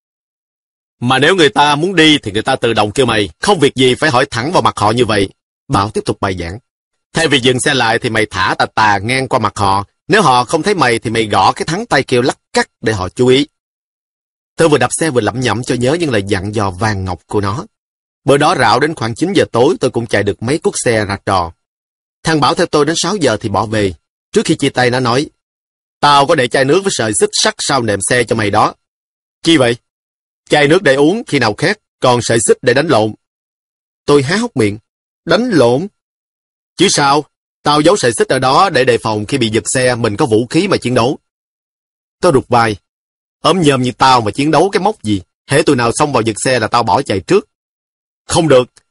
Speaker 1: Mà nếu người ta muốn đi thì người ta tự động kêu mày, không việc gì phải hỏi thẳng vào mặt họ như vậy. Bảo tiếp tục bài giảng. Thay vì dừng xe lại thì mày thả tà tà ngang qua mặt họ, nếu họ không thấy mày thì mày gõ cái thắng tay kêu lắc cắt để họ chú ý. Tôi vừa đạp xe vừa lẩm nhẩm cho nhớ những lời dặn dò vàng ngọc của nó. Bữa đó rạo đến khoảng 9 giờ tối tôi cũng chạy được mấy cuốc xe ra trò. Thằng Bảo theo tôi đến 6 giờ thì bỏ về. Trước khi chia tay nó nói, tao có để chai nước với sợi xích sắt sau nệm xe cho mày đó. Chi vậy? Chai nước để uống khi nào khát, còn sợi xích để đánh lộn. Tôi há hốc miệng. Đánh lộn? Chứ sao? Tao giấu sợi xích ở đó để đề phòng khi bị giật xe mình có vũ khí mà chiến đấu. Tôi rụt vai. Ốm nhơm như tao mà chiến đấu cái móc gì? Hễ tụi nào xông vào giật xe là tao bỏ chạy trước. Không được,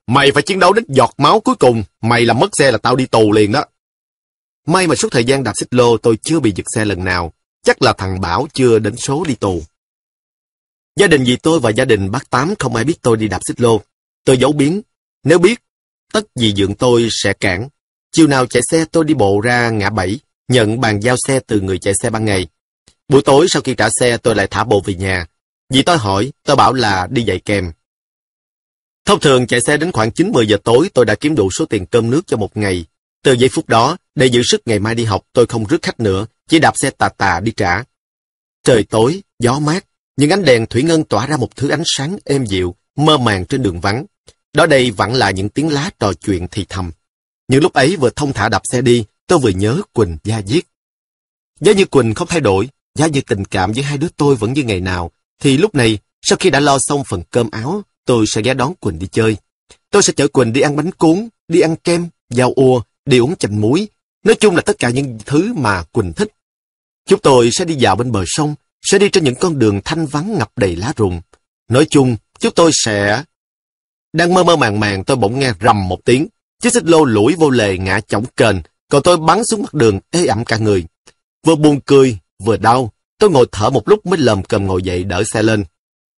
Speaker 1: Mày phải chiến đấu đến giọt máu cuối cùng. Mày làm mất xe là tao đi tù liền đó. May mà suốt thời gian đạp xích lô tôi chưa bị giật xe lần nào. Chắc là thằng Bảo chưa đến số đi tù. Gia đình dì tôi và gia đình bác Tám không ai biết tôi đi đạp xích lô. Tôi giấu biến. Nếu biết, tất dì dượng tôi sẽ cản. Chiều nào chạy xe tôi đi bộ ra ngã bảy, nhận bàn giao xe từ người chạy xe ban ngày. Buổi tối sau khi trả xe tôi lại thả bộ về nhà. Dì tôi hỏi, tôi bảo là đi dạy kèm. Thông thường chạy xe đến khoảng 9-10 giờ tối tôi đã kiếm đủ số tiền cơm nước cho một ngày. Từ giây phút đó, để giữ sức ngày mai đi học tôi không rước khách nữa, chỉ đạp xe tà tà đi trả. Trời tối, gió mát, những ánh đèn thủy ngân tỏa ra một thứ ánh sáng êm dịu, mơ màng trên đường vắng. Đó đây vẫn là những tiếng lá trò chuyện thì thầm. Những lúc ấy vừa thông thả đạp xe đi, tôi vừa nhớ Quỳnh da diết. Giá như Quỳnh không thay đổi, giá như tình cảm giữa hai đứa tôi vẫn như ngày nào, thì lúc này, sau khi đã lo xong phần cơm áo, tôi sẽ ghé đón Quỳnh đi chơi. Tôi sẽ chở Quỳnh đi ăn bánh cuốn, đi ăn kem, giao ua, đi uống chanh muối. Nói chung là tất cả những thứ mà Quỳnh thích. Chúng tôi sẽ đi dạo bên bờ sông, sẽ đi trên những con đường thanh vắng ngập đầy lá rụng. Nói chung, chúng tôi sẽ... Đang mơ mơ màng màng tôi bỗng nghe rầm một tiếng. Chiếc xích lô lủi vô lề ngã chỏng kềnh, còn tôi bắn xuống mặt đường ê ẩm cả người. Vừa buồn cười, vừa đau, tôi ngồi thở một lúc mới lồm cồm ngồi dậy đỡ xe lên.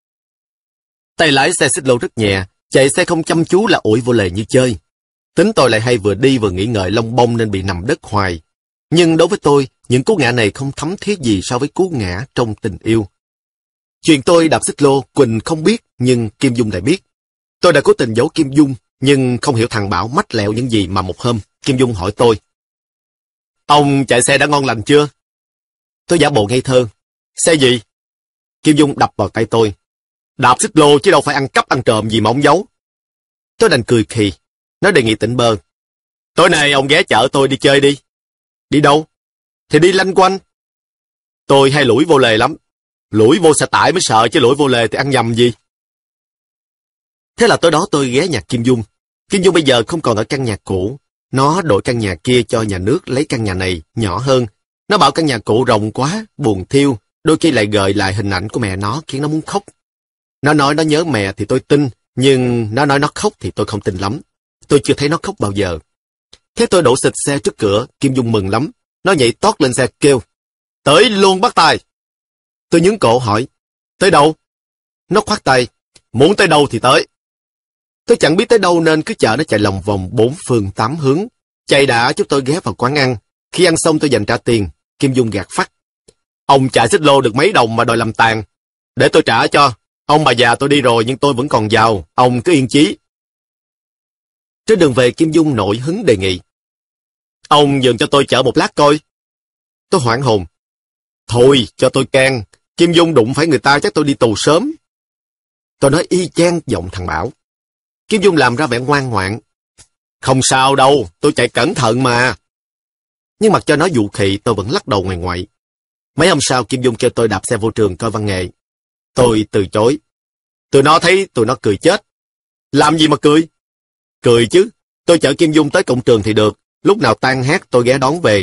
Speaker 1: Tay lái xe xích lô rất nhẹ, chạy xe không chăm chú là ủi vô lề như chơi. Tính tôi lại hay vừa đi vừa nghĩ ngợi lông bông nên bị nằm đất hoài. Nhưng đối với tôi, những cú ngã này không thấm thiết gì so với cú ngã trong tình yêu. Chuyện tôi đạp xích lô, Quỳnh không biết, nhưng Kim Dung lại biết. Tôi đã cố tình giấu Kim Dung, nhưng không hiểu thằng Bảo mách lẹo những gì mà một hôm, Kim Dung hỏi tôi. Ông chạy xe đã ngon lành chưa? Tôi giả bộ ngây thơ. Xe gì? Kim Dung đập vào tay tôi. Đạp xích lô chứ đâu phải ăn cắp ăn trộm gì mà ông giấu. Tôi đành cười khì. Nó đề nghị tỉnh bơ. Tối nay ông ghé chở tôi đi chơi đi. Đi đâu? Thì đi lanh quanh. Tôi hay lủi vô lề lắm. Lủi vô xe tải mới sợ chứ lủi vô lề thì ăn nhầm gì. Thế là tối đó tôi ghé nhà Kim Dung. Kim Dung bây giờ không còn ở căn nhà cũ. Nó đổi căn nhà kia cho nhà nước lấy căn nhà này nhỏ hơn. Nó bảo căn nhà cũ rộng quá, buồn thiêu. Đôi khi lại gợi lại hình ảnh của mẹ nó khiến nó muốn khóc. Nó nói nó nhớ mẹ thì tôi tin. Nhưng nó nói nó khóc thì tôi không tin lắm. Tôi chưa thấy nó khóc bao giờ. Thế tôi đổ xịt xe trước cửa, Kim Dung mừng lắm. Nó nhảy tót lên xe kêu. Tới luôn bác Tài. Tôi nhướng cổ hỏi. Tới đâu? Nó khoát tay. Muốn tới đâu thì tới. Tôi chẳng biết tới đâu nên cứ chở nó chạy lòng vòng 4 phương 8 hướng. Chạy đã chúng tôi ghé vào quán ăn. Khi ăn xong tôi dành trả tiền. Kim Dung gạt phắt. Ông chạy xích lô được mấy đồng mà đòi làm tàn. Để tôi trả cho. Ông bà già tôi đi rồi nhưng tôi vẫn còn giàu. Ông cứ yên chí. Trên đường về Kim Dung nổi hứng đề nghị. Ông nhường cho tôi chở một lát coi. Tôi hoảng hồn. Thôi cho tôi can. Kim Dung đụng phải người ta chắc tôi đi tù sớm. Tôi nói y chang giọng thằng Bảo. Kim Dung làm ra vẻ ngoan ngoãn. Không sao đâu, tôi chạy cẩn thận mà. Nhưng mặc cho nó dụ khị tôi vẫn lắc đầu ngoài ngoại. Mấy hôm sau Kim Dung kêu tôi đạp xe vô trường coi văn nghệ. Tôi từ chối. Tụi nó thấy tụi nó cười chết. Làm gì mà cười? Cười chứ, tôi chở Kim Dung tới cổng trường thì được. Lúc nào tan hát tôi ghé đón về.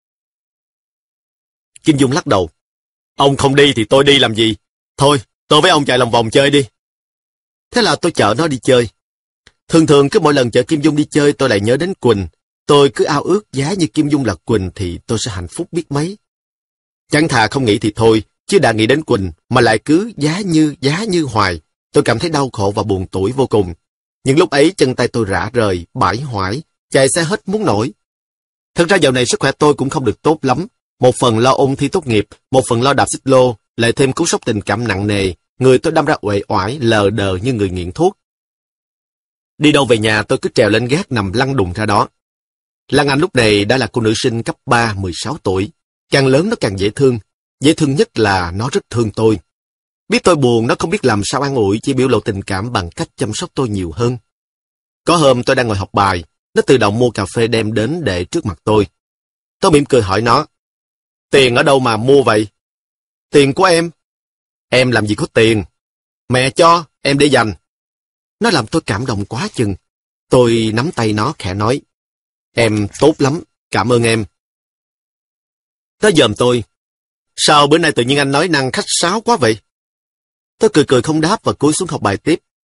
Speaker 1: Kim Dung lắc đầu. Ông không đi thì tôi đi làm gì? Thôi, tôi với ông chạy lòng vòng chơi đi. Thế là tôi chở nó đi chơi. Thường thường cứ mỗi lần chở Kim Dung đi chơi tôi lại nhớ đến Quỳnh. Tôi cứ ao ước giá như Kim Dung là Quỳnh thì tôi sẽ hạnh phúc biết mấy. Chẳng thà không nghĩ thì thôi, chứ đã nghĩ đến Quỳnh mà lại cứ giá như hoài. Tôi cảm thấy đau khổ và buồn tủi vô cùng. Những lúc ấy chân tay tôi rã rời, bãi hoải, chạy xe hết muốn nổi. Thực ra dạo này sức khỏe tôi cũng không được tốt lắm. Một phần lo ôn thi tốt nghiệp, một phần lo đạp xích lô, lại thêm cú sốc tình cảm nặng nề. Người tôi đâm ra uể oải, lờ đờ như người nghiện thuốc. Đi đâu về nhà tôi cứ trèo lên gác nằm lăn đùng ra đó. Lan Anh lúc này đã là cô nữ sinh cấp 3, 16 tuổi. Càng lớn nó càng dễ thương. Dễ thương nhất là nó rất thương tôi. Biết tôi buồn, nó không biết làm sao an ủi, chỉ biểu lộ tình cảm bằng cách chăm sóc tôi nhiều hơn. Có hôm tôi đang ngồi học bài, nó tự động mua cà phê đem đến để trước mặt tôi. Tôi mỉm cười hỏi nó. Tiền ở đâu mà mua vậy? Tiền của em. Em làm gì có tiền? Mẹ cho, em để dành. Nó làm tôi cảm động quá chừng. Tôi nắm tay nó khẽ nói. Em tốt lắm, cảm ơn em. Nó dòm tôi. Sao bữa nay tự nhiên anh nói năng khách sáo quá vậy? Tôi cười cười không đáp và cúi xuống học bài tiếp.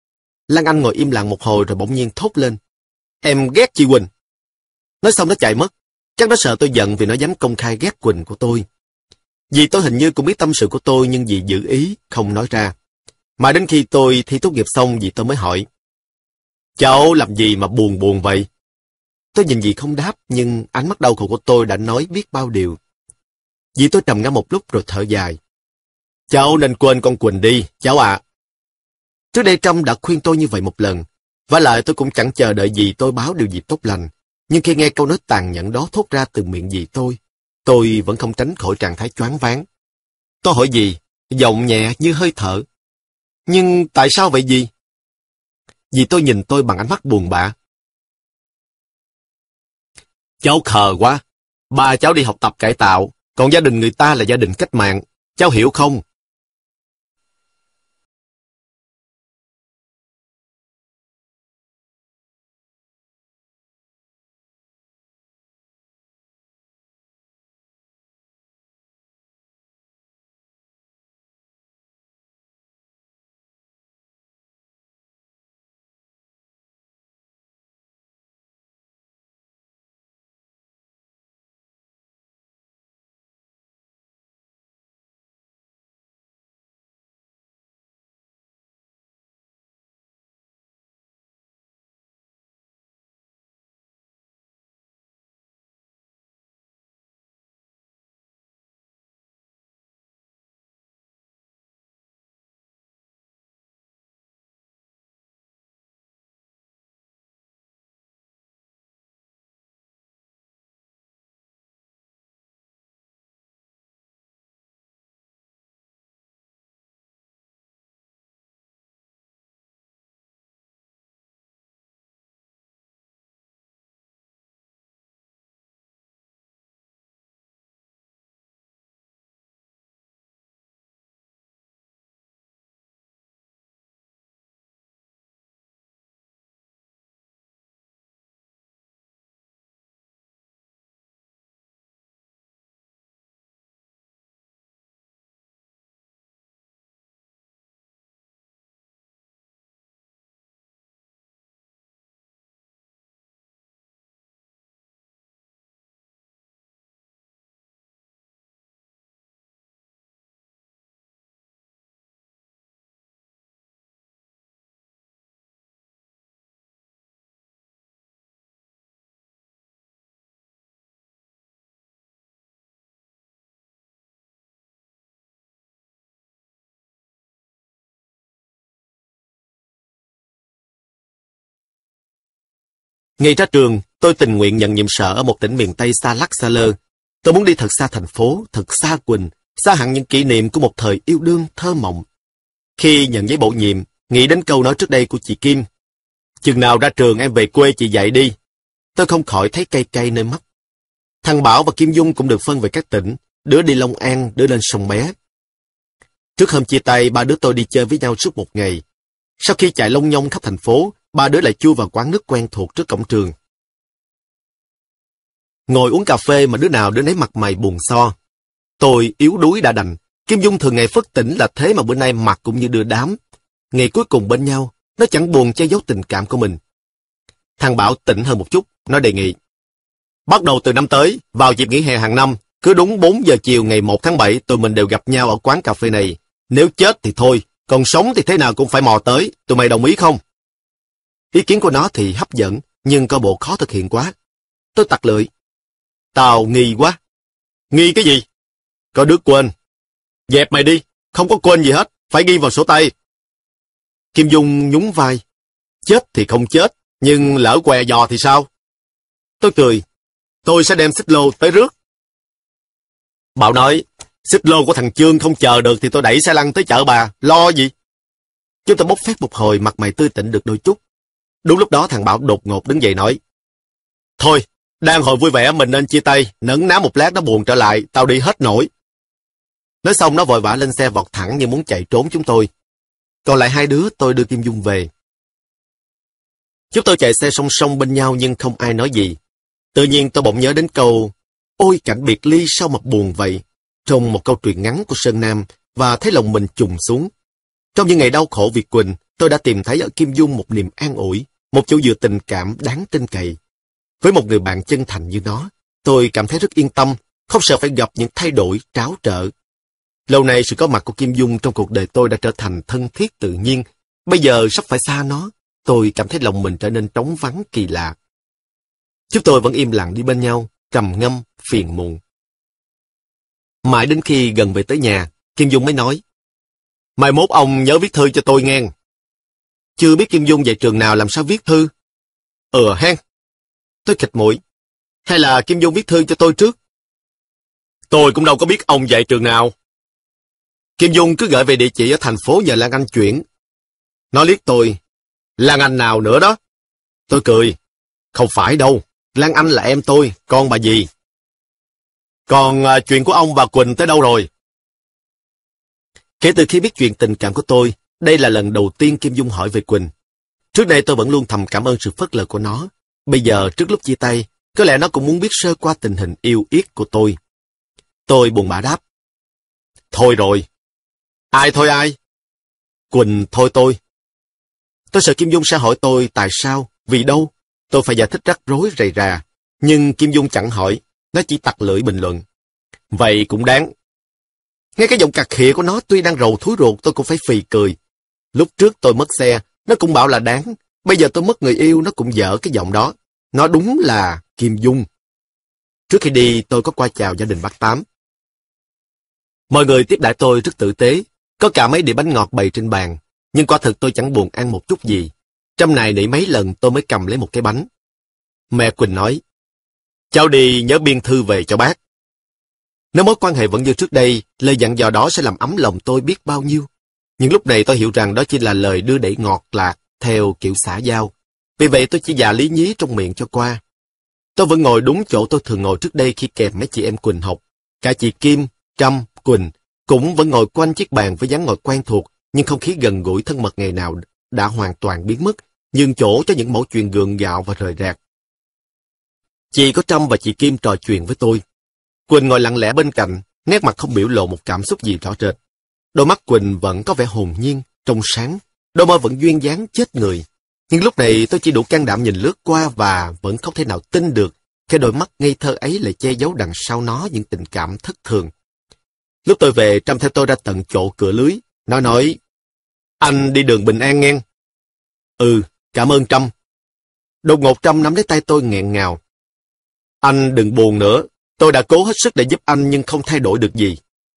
Speaker 1: Lan Anh ngồi im lặng một hồi rồi bỗng nhiên thốt lên. Em ghét chị Quỳnh. Nói xong nó chạy mất. Chắc nó sợ tôi giận vì nó dám công khai ghét Quỳnh của tôi. Dì tôi hình như cũng biết tâm sự của tôi nhưng dì giữ ý, không nói ra. Mà đến khi tôi thi tốt nghiệp xong dì tôi mới hỏi. Cháu làm gì mà buồn buồn vậy? Tôi nhìn dì không đáp nhưng ánh mắt đau khổ của tôi đã nói biết bao điều. Dì tôi trầm ngâm một lúc rồi thở dài. Cháu nên quên con Quỳnh đi, cháu ạ. Trước đây Trâm đã khuyên tôi như vậy một lần. Vả lại tôi cũng chẳng chờ đợi dì tôi báo điều gì tốt lành. Nhưng khi nghe câu nói tàn nhẫn đó thốt ra từ miệng dì tôi vẫn không tránh khỏi trạng thái choáng váng. Tôi hỏi dì, giọng nhẹ như hơi thở. Nhưng tại sao vậy dì? Dì tôi nhìn tôi bằng ánh mắt buồn bã. Cháu khờ quá. Ba cháu đi học tập cải tạo, còn gia đình người ta là gia đình cách mạng. Cháu hiểu không? Ngày ra trường, tôi tình nguyện nhận nhiệm sở ở một tỉnh miền Tây xa lắc xa lơ. Tôi muốn đi thật xa thành phố, thật xa Quỳnh, xa hẳn những kỷ niệm của một thời yêu đương thơ mộng. Khi nhận giấy bổ nhiệm, nghĩ đến câu nói trước đây của chị Kim. Chừng nào ra trường em về quê chị dạy đi. Tôi không khỏi thấy cay cay nơi mắt. Thằng Bảo và Kim Dung cũng được phân về các tỉnh, đứa đi Long An, đứa lên Sông Bé. Trước hôm chia tay, ba đứa tôi đi chơi với nhau suốt một ngày. Sau khi chạy lông nhông khắp thành phố, ba đứa lại chui vào quán nước quen thuộc trước cổng trường. Ngồi uống cà phê mà đứa nào đứa nấy mặt mày buồn so. Tôi yếu đuối đã đành. Kim Dung thường ngày phất tỉnh là thế mà bữa nay mặt cũng như đưa đám. Ngày cuối cùng bên nhau, nó chẳng buồn che giấu tình cảm của mình. Thằng Bảo tỉnh hơn một chút, nó đề nghị. Bắt đầu từ năm tới, vào dịp nghỉ hè hàng năm, cứ đúng 4 giờ chiều ngày 1 tháng 7 tụi mình đều gặp nhau ở quán cà phê này. Nếu chết thì thôi, còn sống thì thế nào cũng phải mò tới, tụi mày đồng ý không? Ý kiến của nó thì hấp dẫn, nhưng coi bộ khó thực hiện quá. Tôi tặc lưỡi. Tao nghi quá. Nghi cái gì? Có đứa quên. Dẹp mày đi, không có quên gì hết, phải ghi vào sổ tay. Kim Dung nhún vai. Chết thì không chết, nhưng lỡ què giò thì sao? Tôi cười. Tôi sẽ đem xích lô tới rước. Bảo nói, xích lô của thằng Chương không chờ được thì tôi đẩy xe lăn tới chợ bà, lo gì? Chúng tôi bốc phét một hồi, mặt mày tươi tỉnh được đôi chút. Đúng lúc đó thằng Bảo đột ngột đứng dậy nói. Thôi, đang hồi vui vẻ mình nên chia tay, nấn ná một lát nó buồn trở lại, tao đi hết nổi. Nói xong nó vội vã lên xe vọt thẳng như muốn chạy trốn chúng tôi. Còn lại hai đứa tôi đưa Kim Dung về. Chúng tôi chạy xe song song bên nhau nhưng không ai nói gì. Tự nhiên tôi bỗng nhớ đến câu ôi cảnh biệt ly sao mà buồn vậy, trong một câu truyện ngắn của Sơn Nam, và thấy lòng mình trùng xuống. Trong những ngày đau khổ vì Quỳnh, tôi đã tìm thấy ở Kim Dung một niềm an ủi, một chỗ dựa tình cảm đáng tin cậy. Với một người bạn chân thành như nó, tôi cảm thấy rất yên tâm, không sợ phải gặp những thay đổi tráo trở. Lâu nay sự có mặt của Kim Dung trong cuộc đời tôi đã trở thành thân thiết tự nhiên. Bây giờ sắp phải xa nó, tôi cảm thấy lòng mình trở nên trống vắng kỳ lạ. Chúng tôi vẫn im lặng đi bên nhau, trầm ngâm, phiền muộn. Mãi đến khi gần về tới nhà, Kim Dung mới nói, mai mốt ông nhớ viết thư cho tôi nghe. Chưa biết Kim Dung dạy trường nào làm sao viết thư? Hen. Tôi khịt mũi. Hay là Kim Dung viết thư cho tôi trước? Tôi cũng đâu có biết ông dạy trường nào. Kim Dung cứ gửi về địa chỉ ở thành phố nhờ Lan Anh chuyển. Nó liếc tôi. Lan Anh nào nữa đó? Tôi cười. Không phải đâu. Lan Anh là em tôi, con bà dì. Còn chuyện của ông và Quỳnh tới đâu rồi? Kể từ khi biết chuyện tình cảm của tôi, đây là lần đầu tiên Kim Dung hỏi về Quỳnh. Trước đây tôi vẫn luôn thầm cảm ơn sự phớt lờ của nó. Bây giờ trước lúc chia tay, có lẽ nó cũng muốn biết sơ qua tình hình yêu yết của tôi. Tôi buồn bã đáp. Thôi rồi. Ai thôi ai? Quỳnh thôi tôi. Tôi sợ Kim Dung sẽ hỏi tôi tại sao, vì đâu. Tôi phải giải thích rắc rối rầy rà. Nhưng Kim Dung chẳng hỏi, nó chỉ tặc lưỡi bình luận. Vậy cũng đáng. Nghe cái giọng cặc khịa của nó tuy đang rầu thúi ruột tôi cũng phải phì cười. Lúc trước tôi mất xe, nó cũng bảo là đáng. Bây giờ tôi mất người yêu nó cũng dở cái giọng đó. Nó đúng là Kim Dung. Trước khi đi tôi có qua chào gia đình bác Tám. Mọi người tiếp đãi tôi rất tử tế. Có cả mấy đĩa bánh ngọt bày trên bàn. Nhưng quả thực tôi chẳng buồn ăn một chút gì. Trăm này nỉ mấy lần tôi mới cầm lấy một cái bánh. Mẹ Quỳnh nói, cháu đi nhớ biên thư về cho bác. Nếu mối quan hệ vẫn như trước đây, lời dặn dò đó sẽ làm ấm lòng tôi biết bao nhiêu. Nhưng lúc này tôi hiểu rằng đó chỉ là lời đưa đẩy ngọt lạc, theo kiểu xã giao. Vì vậy tôi chỉ dạ lý nhí trong miệng cho qua. Tôi vẫn ngồi đúng chỗ tôi thường ngồi trước đây khi kèm mấy chị em Quỳnh học. Cả chị Kim, Trâm, Quỳnh cũng vẫn ngồi quanh chiếc bàn với dáng ngồi quen thuộc, nhưng không khí gần gũi thân mật ngày nào đã hoàn toàn biến mất, nhường chỗ cho những mẩu chuyện gượng gạo và rời rạc. Chỉ có Trâm và chị Kim trò chuyện với tôi. Quỳnh ngồi lặng lẽ bên cạnh, nét mặt không biểu lộ một cảm xúc gì rõ rệt. Đôi mắt Quỳnh vẫn có vẻ hồn nhiên, trong sáng, đôi môi vẫn duyên dáng chết người. Nhưng lúc này tôi chỉ đủ can đảm nhìn lướt qua và vẫn không thể nào tin được cái đôi mắt ngây thơ ấy lại che giấu đằng sau nó những tình cảm thất thường. Lúc tôi về, Trâm theo tôi ra tận chỗ cửa lưới. Nó nói, anh đi đường bình an nghe. Ừ, cảm ơn Trâm. Đột ngột Trâm nắm lấy tay tôi nghẹn ngào. Anh đừng buồn nữa, tôi đã cố hết sức để giúp anh nhưng không thay đổi được gì.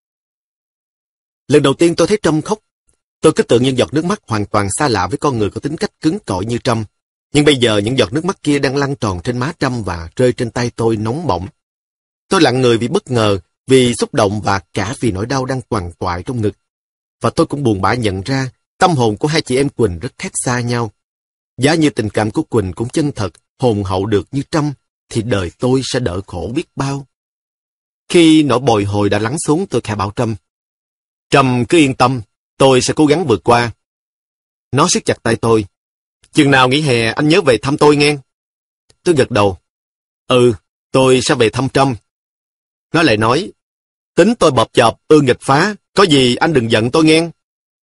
Speaker 1: Lần đầu tiên tôi thấy Trâm khóc. Tôi cứ tưởng những giọt nước mắt hoàn toàn xa lạ với con người có tính cách cứng cỏi như Trâm. Nhưng bây giờ những giọt nước mắt kia đang lăn tròn trên má Trâm và rơi trên tay tôi nóng bỏng. Tôi lặng người vì bất ngờ, vì xúc động và cả vì nỗi đau đang quằn quại trong ngực. Và tôi cũng buồn bã nhận ra, tâm hồn của hai chị em Quỳnh rất khác xa nhau. Giá như tình cảm của Quỳnh cũng chân thật, hồn hậu được như Trâm, thì đời tôi sẽ đỡ khổ biết bao. Khi nỗi bồi hồi đã lắng xuống, tôi khẽ bảo Trâm. Trâm cứ yên tâm, tôi sẽ cố gắng vượt qua. Nó siết chặt tay tôi. Chừng nào nghỉ hè anh nhớ về thăm tôi nghe. Tôi gật đầu. Ừ, tôi sẽ về thăm Trâm. Nó lại nói, tính tôi bập chợp, nghịch phá, có gì anh đừng giận tôi nghe.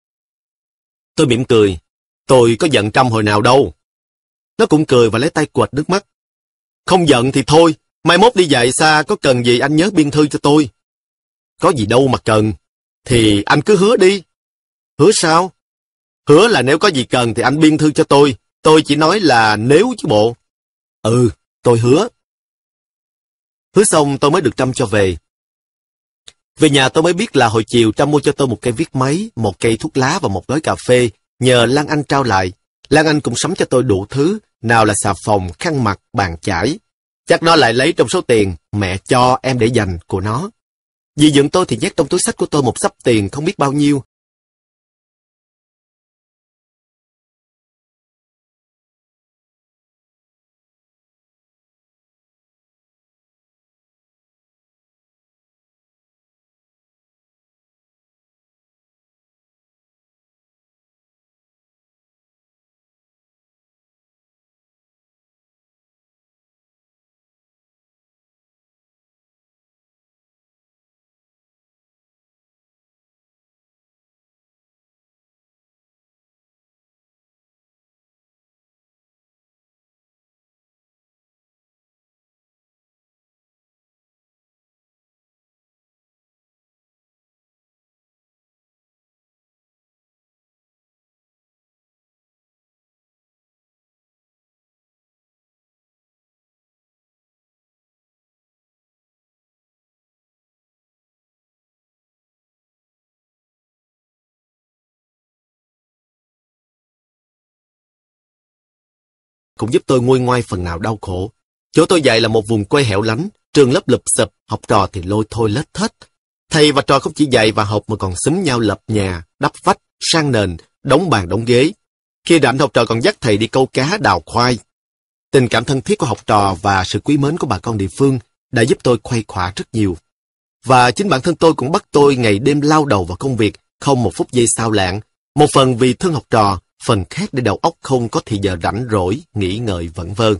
Speaker 1: Tôi mỉm cười. Tôi có giận Trâm hồi nào đâu. Nó cũng cười và lấy tay quệt nước mắt. Không giận thì thôi, mai mốt đi dạy xa có cần gì anh nhớ biên thư cho tôi. Có gì đâu mà cần. Thì anh cứ hứa đi. Hứa sao? Hứa là nếu có gì cần thì anh biên thư cho tôi chỉ nói là nếu chứ bộ. Ừ, tôi hứa. Hứa xong tôi mới được Trâm cho về. Về nhà tôi mới biết là hồi chiều Trâm mua cho tôi một cây viết máy, một cây thuốc lá và một gói cà phê, nhờ Lan Anh trao lại. Lan Anh cũng sắm cho tôi đủ thứ, nào là xà phòng, khăn mặt, bàn chải. Chắc nó lại lấy trong số tiền mẹ cho em để dành của nó. Dì dựng tôi thì nhét trong túi xách của tôi một xấp tiền không biết bao nhiêu, cũng giúp tôi nguôi ngoai phần nào đau khổ. Chỗ tôi dạy là một vùng quê hẻo lánh, trường lớp lụp xụp, học trò thì lôi thôi lết thết. Thầy và trò không chỉ dạy và học mà còn xúm nhau lập nhà, đắp vách, sang nền, đóng bàn đóng ghế. Khi rảnh học trò còn dắt thầy đi câu cá đào khoai. Tình cảm thân thiết của học trò và sự quý mến của bà con địa phương đã giúp tôi khuây khỏa rất nhiều. Và chính bản thân tôi cũng bắt tôi ngày đêm lao đầu vào công việc, không một phút giây xao lãng. Một phần vì thương học trò, phần khác để đầu óc không có thì giờ rảnh rỗi, nghĩ ngợi vẩn vơ.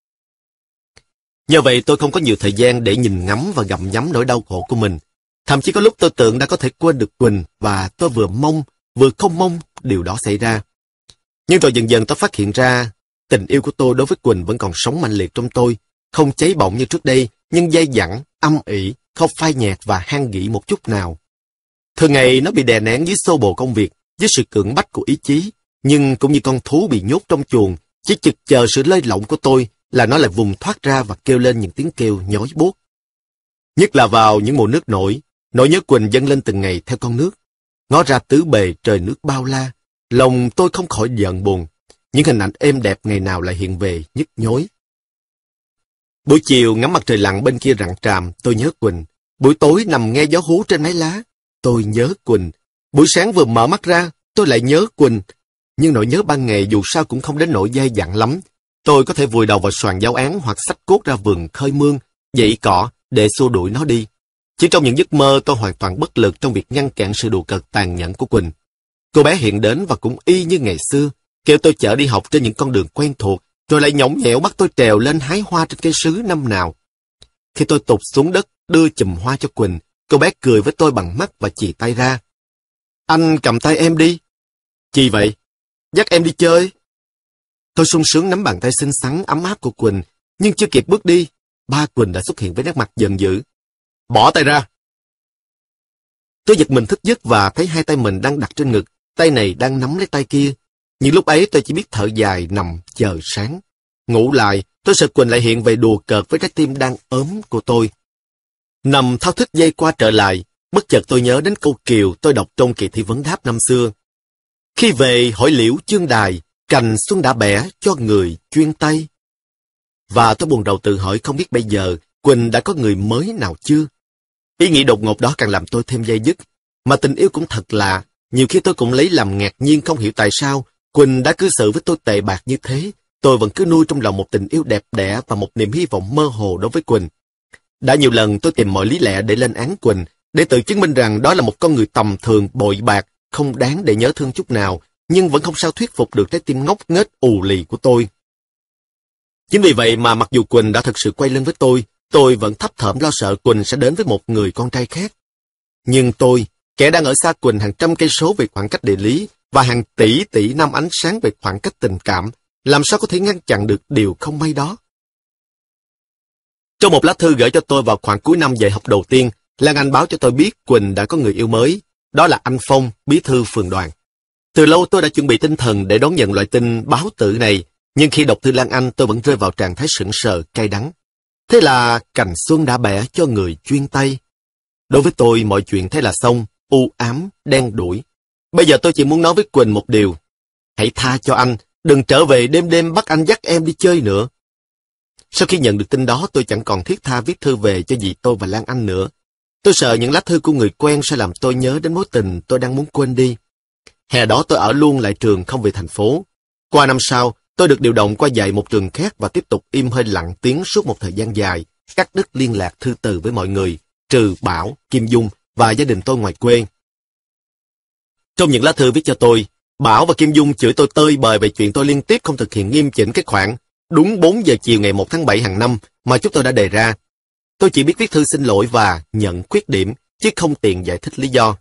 Speaker 1: Nhờ vậy tôi không có nhiều thời gian để nhìn ngắm và gặm nhấm nỗi đau khổ của mình. Thậm chí có lúc tôi tưởng đã có thể quên được Quỳnh và tôi vừa mong, vừa không mong điều đó xảy ra. Nhưng rồi dần dần tôi phát hiện ra tình yêu của tôi đối với Quỳnh vẫn còn sống mạnh liệt trong tôi, không cháy bỏng như trước đây, nhưng dai dẳng, âm ỉ, không phai nhạt và han gỉ một chút nào. Thường ngày nó bị đè nén dưới xô bồ công việc, dưới sự cưỡng bách của ý chí, nhưng cũng như con thú bị nhốt trong chuồng, chỉ chực chờ sự lơi lỏng của tôi là nó lại vùng thoát ra và kêu lên những tiếng kêu nhói buốt. Nhất là vào những mùa nước nổi, nỗi nhớ Quỳnh dâng lên từng ngày theo con nước. Ngó ra tứ bề trời nước bao la, lòng tôi không khỏi giận buồn. Những hình ảnh êm đẹp ngày nào lại hiện về nhức nhối. Buổi chiều ngắm mặt trời lặn bên kia rặng tràm, tôi nhớ Quỳnh. Buổi tối nằm nghe gió hú trên mái lá, tôi nhớ Quỳnh. Buổi sáng vừa mở mắt ra, tôi lại nhớ Quỳnh. Nhưng nỗi nhớ ban ngày dù sao cũng không đến nỗi dai dẳng lắm. Tôi có thể vùi đầu vào soàn giáo án hoặc xách cuốc ra vườn khơi mương, dãy cỏ để xua đuổi nó đi. Chỉ trong những giấc mơ tôi hoàn toàn bất lực trong việc ngăn cản sự đùa cợt tàn nhẫn của Quỳnh. Cô bé hiện đến và cũng y như ngày xưa, kêu tôi chở đi học trên những con đường quen thuộc, rồi lại nhõng nhẽo bắt tôi trèo lên hái hoa trên cây sứ năm nào. Khi tôi tụt xuống đất đưa chùm hoa cho Quỳnh, cô bé cười với tôi bằng mắt và chì tay ra. Anh cầm tay em đi. Chi vậy? Dắt em đi chơi. Tôi sung sướng nắm bàn tay xinh xắn ấm áp của Quỳnh, nhưng chưa kịp bước đi, ba Quỳnh đã xuất hiện với nét mặt giận dữ. Bỏ tay ra. Tôi giật mình thức giấc và thấy hai tay mình đang đặt trên ngực, tay này đang nắm lấy tay kia. Nhưng lúc ấy tôi chỉ biết thở dài nằm chờ sáng. Ngủ lại, tôi sợ Quỳnh lại hiện về đùa cợt với trái tim đang ốm của tôi. Nằm thao thức dây qua trở lại, bất chợt tôi nhớ đến câu kiều tôi đọc trong kỳ thi vấn đáp năm xưa. Khi về hỏi liễu chương đài, cành xuân đã bẻ cho người chuyên tay. Và tôi buồn rầu tự hỏi không biết bây giờ Quỳnh đã có người mới nào chưa? Ý nghĩ đột ngột đó càng làm tôi thêm day dứt. Mà tình yêu cũng thật lạ, nhiều khi tôi cũng lấy làm ngạc nhiên không hiểu tại sao Quỳnh đã cư xử với tôi tệ bạc như thế. Tôi vẫn cứ nuôi trong lòng một tình yêu đẹp đẽ và một niềm hy vọng mơ hồ đối với Quỳnh. Đã nhiều lần tôi tìm mọi lý lẽ để lên án Quỳnh, để tự chứng minh rằng đó là một con người tầm thường, bội bạc, không đáng để nhớ thương chút nào, nhưng vẫn không sao thuyết phục được trái tim ngốc nghếch ù lì của tôi. Chính vì vậy mà mặc dù Quỳnh đã thực sự quay lưng với tôi vẫn thấp thỏm lo sợ Quỳnh sẽ đến với một người con trai khác. Nhưng tôi, kẻ đang ở xa Quỳnh hàng trăm cây số về khoảng cách địa lý và hàng tỷ tỷ năm ánh sáng về khoảng cách tình cảm, làm sao có thể ngăn chặn được điều không may đó? Trong một lá thư gửi cho tôi vào khoảng cuối năm dạy học đầu tiên, Lan Anh báo cho tôi biết Quỳnh đã có người yêu mới, đó là anh Phong, bí thư phường đoàn. Từ lâu tôi đã chuẩn bị tinh thần để đón nhận loại tin báo tử này, nhưng khi đọc thư Lan Anh tôi vẫn rơi vào trạng thái sững sờ, cay đắng. Thế là cành xuân đã bẻ cho người chuyên tay. Đối với tôi mọi chuyện thế là xong, u ám, đen đủi. Bây giờ tôi chỉ muốn nói với Quỳnh một điều. Hãy tha cho anh, đừng trở về đêm đêm bắt anh dắt em đi chơi nữa. Sau khi nhận được tin đó tôi chẳng còn thiết tha viết thư về cho dì tôi và Lan Anh nữa. Tôi sợ những lá thư của người quen sẽ làm tôi nhớ đến mối tình tôi đang muốn quên đi. Hè đó tôi ở luôn lại trường không về thành phố. Qua năm sau, tôi được điều động qua dạy một trường khác và tiếp tục im hơi lặng tiếng suốt một thời gian dài, cắt đứt liên lạc thư từ với mọi người, trừ Bảo, Kim Dung và gia đình tôi ngoài quê. Trong những lá thư viết cho tôi, Bảo và Kim Dung chửi tôi tơi bời về chuyện tôi liên tiếp không thực hiện nghiêm chỉnh cái khoản đúng 4 giờ chiều ngày 1 tháng 7 hàng năm mà chúng tôi đã đề ra. Tôi chỉ biết viết thư xin lỗi và nhận khuyết điểm, chứ không tiện giải thích lý do.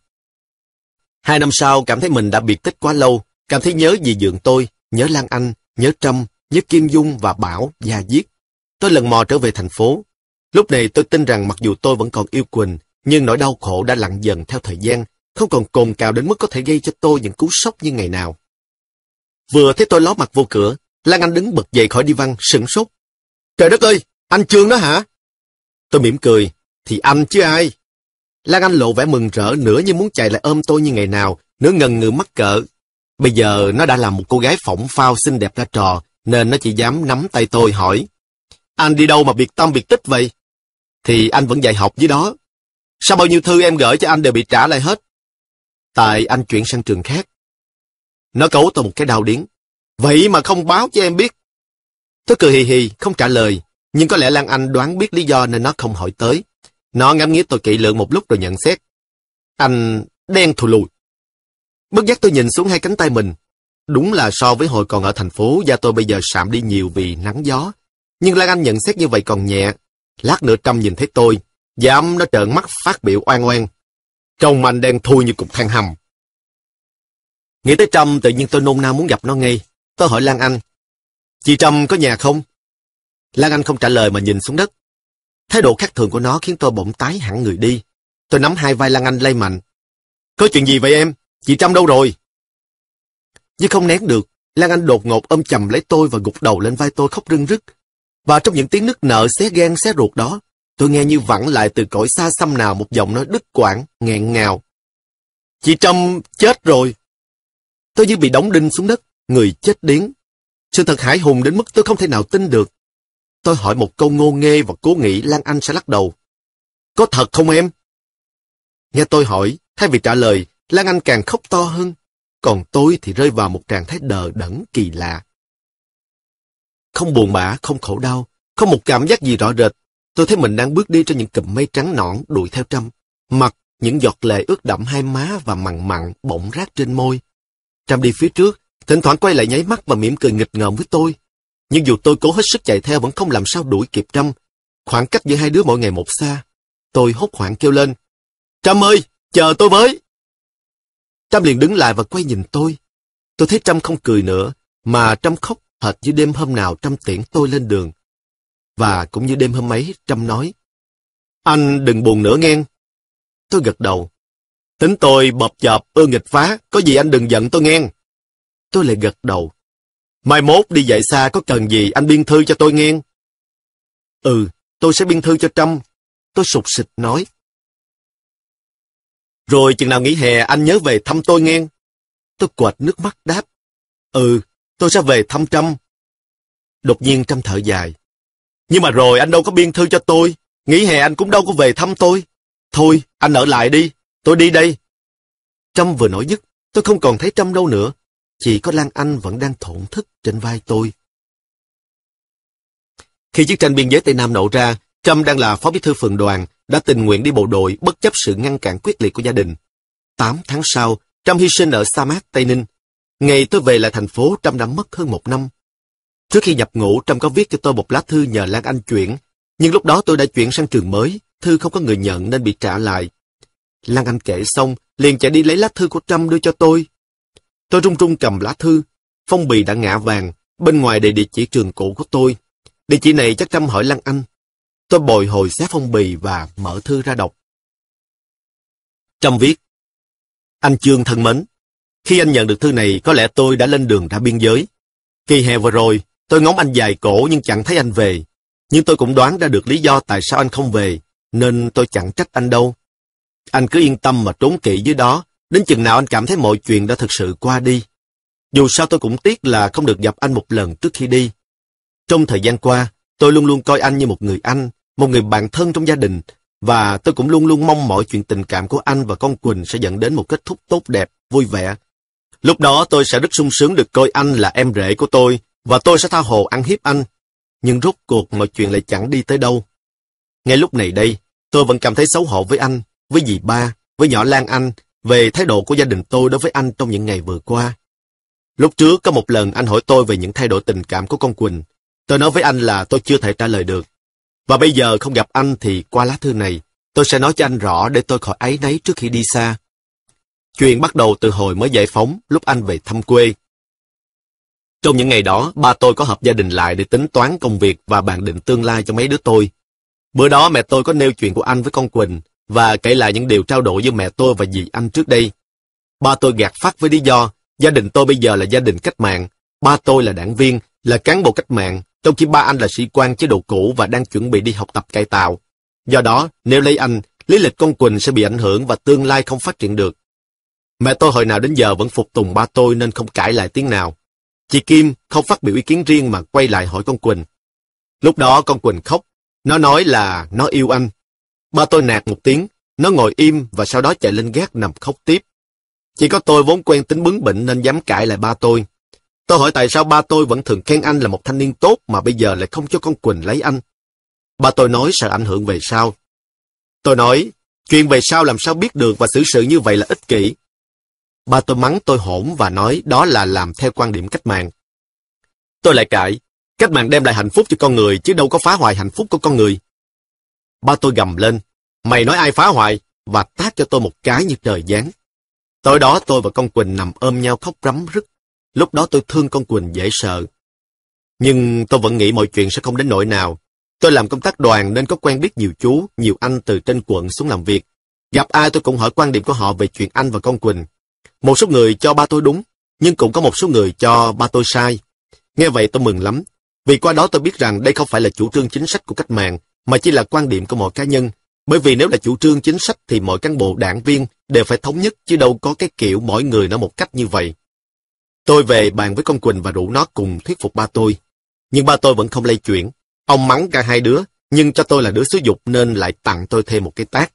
Speaker 1: 2 năm sau cảm thấy mình đã biệt tích quá lâu, cảm thấy nhớ dì dượng tôi, nhớ Lan Anh, nhớ Trâm, nhớ Kim Dung và Bảo, da diết. Tôi lần mò trở về thành phố. Lúc này tôi tin rằng mặc dù tôi vẫn còn yêu Quỳnh, nhưng nỗi đau khổ đã lặng dần theo thời gian, không còn cồn cào đến mức có thể gây cho tôi những cú sốc như ngày nào. Vừa thấy tôi ló mặt vô cửa, Lan Anh đứng bật dậy khỏi đi văn, sửng sốt. Trời đất ơi, anh Trương đó hả? Tôi mỉm cười, thì anh chứ ai? Lan Anh lộ vẻ mừng rỡ, nửa như muốn chạy lại ôm tôi như ngày nào, nửa ngần ngừ mắc cỡ. Bây giờ nó đã là một cô gái phỏng phao xinh đẹp ra trò, nên nó chỉ dám nắm tay tôi hỏi, anh đi đâu mà biệt tâm biệt tích vậy? Thì anh vẫn dạy học dưới đó. Sao bao nhiêu thư em gửi cho anh đều bị trả lại hết? Tại anh chuyển sang trường khác. Nó cấu tôi một cái đau điếng. Vậy mà không báo cho em biết. Tôi cười hì hì, không trả lời. Nhưng có lẽ Lan Anh đoán biết lý do nên nó không hỏi tới. Nó ngắm nghía tôi kỹ lưỡng một lúc rồi nhận xét. Anh đen thù lùi. Bất giác tôi nhìn xuống hai cánh tay mình. Đúng là so với hồi còn ở thành phố, da tôi bây giờ sạm đi nhiều vì nắng gió. Nhưng Lan Anh nhận xét như vậy còn nhẹ. Lát nữa Trâm nhìn thấy tôi, dám nó trợn mắt phát biểu oan oan. Trông anh đen thui như cục than hầm. Nghĩ tới Trâm, tự nhiên tôi nôn nao muốn gặp nó ngay. Tôi hỏi Lan Anh, chị Trâm có nhà không? Lan Anh không trả lời mà nhìn xuống đất. Thái độ khác thường của nó khiến tôi bỗng tái hẳn người đi. Tôi nắm hai vai Lan Anh lay mạnh. Có chuyện gì vậy em? Chị Trâm đâu rồi? Nhưng không nén được, Lan Anh đột ngột ôm chầm lấy tôi và gục đầu lên vai tôi khóc rưng rức. Và trong những tiếng nức nở xé gan xé ruột đó, tôi nghe như vẳng lại từ cõi xa xăm nào một giọng nói đứt quãng, nghẹn ngào. Chị Trâm chết rồi. Tôi như bị đóng đinh xuống đất, người chết điếng. Sự thật hãi hùng đến mức tôi không thể nào tin được. Tôi hỏi một câu ngô nghê và cố nghĩ Lan Anh sẽ lắc đầu. Có thật không em? Nghe tôi hỏi, thay vì trả lời, Lan Anh càng khóc to hơn. Còn tôi thì rơi vào một trạng thái đờ đẫn kỳ lạ. Không buồn bã, không khổ đau, không một cảm giác gì rõ rệt. Tôi thấy mình đang bước đi trên những cụm mây trắng nõn đuổi theo Trâm. Mặt, những giọt lệ ướt đẫm hai má và mặn mặn bỗng rát trên môi. Trâm đi phía trước, thỉnh thoảng quay lại nháy mắt và mỉm cười nghịch ngợm với tôi. Nhưng dù tôi cố hết sức chạy theo vẫn không làm sao đuổi kịp Trâm. Khoảng cách giữa hai đứa mỗi ngày một xa. Tôi hốt hoảng kêu lên. Trâm ơi, chờ tôi với. Trâm liền đứng lại và quay nhìn tôi. Tôi thấy Trâm không cười nữa, mà Trâm khóc hệt như đêm hôm nào Trâm tiễn tôi lên đường. Và cũng như đêm hôm ấy, Trâm nói. Anh đừng buồn nữa nghe. Tôi gật đầu. Tính tôi bập chợp, ưa nghịch phá, có gì anh đừng giận tôi nghe. Tôi lại gật đầu. Mai mốt đi dạy xa có cần gì anh biên thư cho tôi nghe. Ừ, tôi sẽ biên thư cho Trâm. Tôi sụt sịt nói. Rồi chừng nào nghỉ hè anh nhớ về thăm tôi nghe. Tôi quệt nước mắt đáp. Ừ, tôi sẽ về thăm Trâm. Đột nhiên Trâm thở dài. Nhưng mà rồi anh đâu có biên thư cho tôi. Nghỉ hè anh cũng đâu có về thăm tôi. Thôi, anh ở lại đi. Tôi đi đây. Trâm vừa nói dứt, tôi không còn thấy Trâm đâu nữa. Chỉ có Lan Anh vẫn đang thổn thức trên vai tôi. Khi chiến tranh biên giới Tây Nam nổ ra, Trâm đang là phó bí thư phường đoàn, đã tình nguyện đi bộ đội bất chấp sự ngăn cản quyết liệt của gia đình. 8 tháng sau, Trâm hy sinh ở Sa Mát, Tây Ninh. Ngày tôi về lại thành phố, Trâm đã mất hơn 1 năm. Trước khi nhập ngũ, Trâm có viết cho tôi một lá thư nhờ Lan Anh chuyển, nhưng lúc đó tôi đã chuyển sang trường mới, thư không có người nhận nên bị trả lại. Lan Anh kể xong, liền chạy đi lấy lá thư của Trâm đưa cho tôi. Tôi run run cầm lá thư, phong bì đã ngả vàng, bên ngoài đầy địa chỉ trường cũ của tôi. Địa chỉ này chắc Trâm hỏi Lan Anh. Tôi bồi hồi xé phong bì và mở thư ra đọc. Trâm viết. Anh Chương thân mến, khi anh nhận được thư này có lẽ tôi đã lên đường ra biên giới. Kỳ hè vừa rồi, tôi ngóng anh dài cổ nhưng chẳng thấy anh về. Nhưng tôi cũng đoán ra được lý do tại sao anh không về, nên tôi chẳng trách anh đâu. Anh cứ yên tâm mà trốn kỹ dưới đó, đến chừng nào anh cảm thấy mọi chuyện đã thực sự qua đi. Dù sao tôi cũng tiếc là không được gặp anh một lần trước khi đi. Trong thời gian qua, tôi luôn luôn coi anh như một người anh, một người bạn thân trong gia đình, và tôi cũng luôn luôn mong mọi chuyện tình cảm của anh và con Quỳnh sẽ dẫn đến một kết thúc tốt đẹp, vui vẻ. Lúc đó tôi sẽ rất sung sướng được coi anh là em rể của tôi, và tôi sẽ tha hồ ăn hiếp anh. Nhưng rốt cuộc mọi chuyện lại chẳng đi tới đâu. Ngay lúc này đây, tôi vẫn cảm thấy xấu hổ với anh, với dì ba, với nhỏ Lan Anh, về thái độ của gia đình tôi đối với anh trong những ngày vừa qua. Lúc trước có một lần anh hỏi tôi về những thay đổi tình cảm của con Quỳnh. Tôi nói với anh là tôi chưa thể trả lời được. Và bây giờ không gặp anh thì qua lá thư này, tôi sẽ nói cho anh rõ để tôi khỏi áy náy trước khi đi xa. Chuyện bắt đầu từ hồi mới giải phóng, lúc anh về thăm quê. Trong những ngày đó, ba tôi có họp gia đình lại để tính toán công việc và bàn định tương lai cho mấy đứa tôi. Bữa đó mẹ tôi có nêu chuyện của anh với con Quỳnh và kể lại những điều trao đổi với mẹ tôi và dì anh trước đây. Ba tôi gạt phắt với lý do, gia đình tôi bây giờ là gia đình cách mạng. Ba tôi là đảng viên, là cán bộ cách mạng, trong khi ba anh là sĩ quan chế độ cũ và đang chuẩn bị đi học tập cải tạo. Do đó, nếu lấy anh, lý lịch con Quỳnh sẽ bị ảnh hưởng và tương lai không phát triển được. Mẹ tôi hồi nào đến giờ vẫn phục tùng ba tôi nên không cãi lại tiếng nào. Chị Kim không phát biểu ý kiến riêng mà quay lại hỏi con Quỳnh. Lúc đó con Quỳnh khóc. Nó nói là nó yêu anh. Ba tôi nạt một tiếng. Nó ngồi im và sau đó chạy lên gác nằm khóc tiếp. Chỉ có tôi vốn quen tính bướng bỉnh nên dám cãi lại ba tôi. Tôi hỏi tại sao ba tôi vẫn thường khen anh là một thanh niên tốt mà bây giờ lại không cho con Quỳnh lấy anh. Ba tôi nói sợ ảnh hưởng về sau. Tôi nói, chuyện về sau làm sao biết được và xử sự như vậy là ích kỷ. Ba tôi mắng tôi hỗn và nói đó là làm theo quan điểm cách mạng. Tôi lại cãi, cách mạng đem lại hạnh phúc cho con người chứ đâu có phá hoại hạnh phúc của con người. Ba tôi gầm lên, mày nói ai phá hoại, và tát cho tôi một cái như trời giáng. Tối đó tôi và con Quỳnh nằm ôm nhau khóc rắm rứt. Lúc đó tôi thương con Quỳnh dễ sợ. Nhưng tôi vẫn nghĩ mọi chuyện sẽ không đến nỗi nào. Tôi làm công tác đoàn nên có quen biết nhiều chú, nhiều anh từ trên quận xuống làm việc. Gặp ai tôi cũng hỏi quan điểm của họ về chuyện anh và con Quỳnh. Một số người cho ba tôi đúng, nhưng cũng có một số người cho ba tôi sai. Nghe vậy tôi mừng lắm, vì qua đó tôi biết rằng đây không phải là chủ trương chính sách của cách mạng, mà chỉ là quan điểm của mỗi cá nhân. Bởi vì nếu là chủ trương chính sách thì mọi cán bộ đảng viên đều phải thống nhất, chứ đâu có cái kiểu mỗi người nói một cách như vậy. Tôi về bàn với con Quỳnh và rủ nó cùng thuyết phục ba tôi. Nhưng ba tôi vẫn không lay chuyển. Ông mắng cả hai đứa, nhưng cho tôi là đứa xúi giục nên lại tặng tôi thêm một cái tát.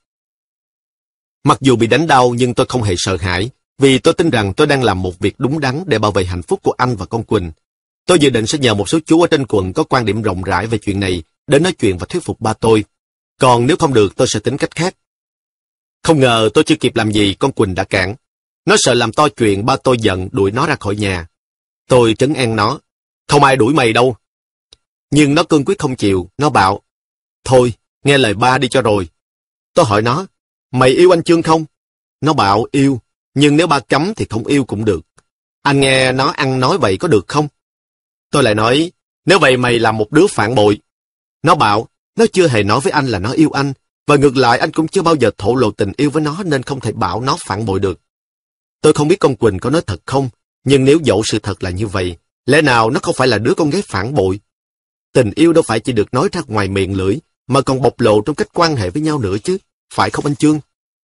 Speaker 1: Mặc dù bị đánh đau nhưng tôi không hề sợ hãi, vì tôi tin rằng tôi đang làm một việc đúng đắn để bảo vệ hạnh phúc của anh và con Quỳnh. Tôi dự định sẽ nhờ một số chú ở trên quận có quan điểm rộng rãi về chuyện này đến nói chuyện và thuyết phục ba tôi. Còn nếu không được tôi sẽ tính cách khác. Không ngờ tôi chưa kịp làm gì con Quỳnh đã cản. Nó sợ làm to chuyện ba tôi giận đuổi nó ra khỏi nhà. Tôi trấn an nó. Không ai đuổi mày đâu. Nhưng nó cương quyết không chịu. Nó bảo, thôi, nghe lời ba đi cho rồi. Tôi hỏi nó, mày yêu anh Chương không? Nó bảo yêu, nhưng nếu ba cấm thì không yêu cũng được. Anh nghe nó ăn nói vậy có được không? Tôi lại nói, nếu vậy mày là một đứa phản bội. Nó bảo, nó chưa hề nói với anh là nó yêu anh, và ngược lại anh cũng chưa bao giờ thổ lộ tình yêu với nó nên không thể bảo nó phản bội được. Tôi không biết con Quỳnh có nói thật không, nhưng nếu dẫu sự thật là như vậy, lẽ nào nó không phải là đứa con gái phản bội? Tình yêu đâu phải chỉ được nói ra ngoài miệng lưỡi, mà còn bộc lộ trong cách quan hệ với nhau nữa chứ, phải không anh Chương?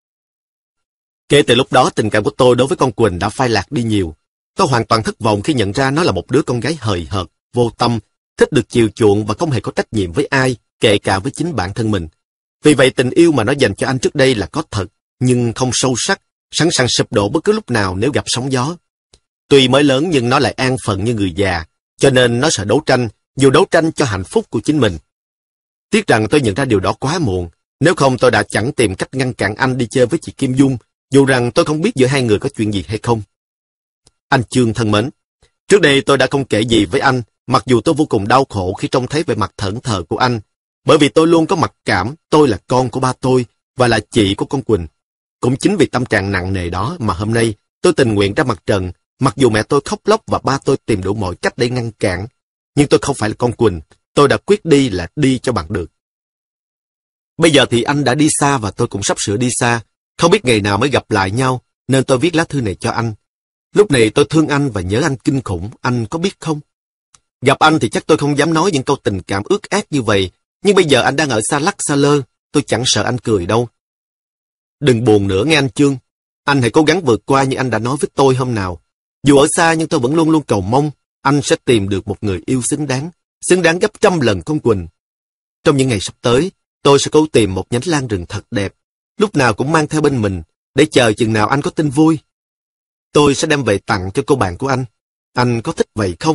Speaker 1: Kể từ lúc đó tình cảm của tôi đối với con Quỳnh đã phai lạc đi nhiều. Tôi hoàn toàn thất vọng khi nhận ra nó là một đứa con gái hời hợt, vô tâm, thích được chiều chuộng và không hề có trách nhiệm với ai, kể cả với chính bản thân mình. Vì vậy tình yêu mà nó dành cho anh trước đây là có thật, nhưng không sâu sắc, sẵn sàng sụp đổ bất cứ lúc nào nếu gặp sóng gió. Tuy mới lớn nhưng nó lại an phận như người già, cho nên nó sợ đấu tranh, dù đấu tranh cho hạnh phúc của chính mình. Tiếc rằng tôi nhận ra điều đó quá muộn, nếu không tôi đã chẳng tìm cách ngăn cản anh đi chơi với chị Kim Dung, dù rằng tôi không biết giữa hai người có chuyện gì hay không. Anh Chương thân mến, trước đây tôi đã không kể gì với anh, mặc dù tôi vô cùng đau khổ khi trông thấy vẻ mặt thẫn thờ của anh, bởi vì tôi luôn có mặc cảm tôi là con của ba tôi và là chị của con Quỳnh. Cũng chính vì tâm trạng nặng nề đó mà hôm nay tôi tình nguyện ra mặt trận, mặc dù mẹ tôi khóc lóc và ba tôi tìm đủ mọi cách để ngăn cản. Nhưng tôi không phải là con Quỳnh, tôi đã quyết đi là đi cho bằng được. Bây giờ thì anh đã đi xa và tôi cũng sắp sửa đi xa, không biết ngày nào mới gặp lại nhau, nên tôi viết lá thư này cho anh. Lúc này tôi thương anh và nhớ anh kinh khủng, anh có biết không? Gặp anh thì chắc tôi không dám nói những câu tình cảm ước ác như vậy, nhưng bây giờ anh đang ở xa lắc xa lơ, tôi chẳng sợ anh cười đâu. Đừng buồn nữa nghe anh Chương, anh hãy cố gắng vượt qua như anh đã nói với tôi hôm nào. Dù ở xa nhưng tôi vẫn luôn luôn cầu mong anh sẽ tìm được một người yêu xứng đáng gấp trăm lần con Quỳnh. Trong những ngày sắp tới, tôi sẽ cố tìm một nhánh lan rừng thật đẹp, lúc nào cũng mang theo bên mình, để chờ chừng nào anh có tin vui. Tôi sẽ đem về tặng cho cô bạn của anh có thích vậy không?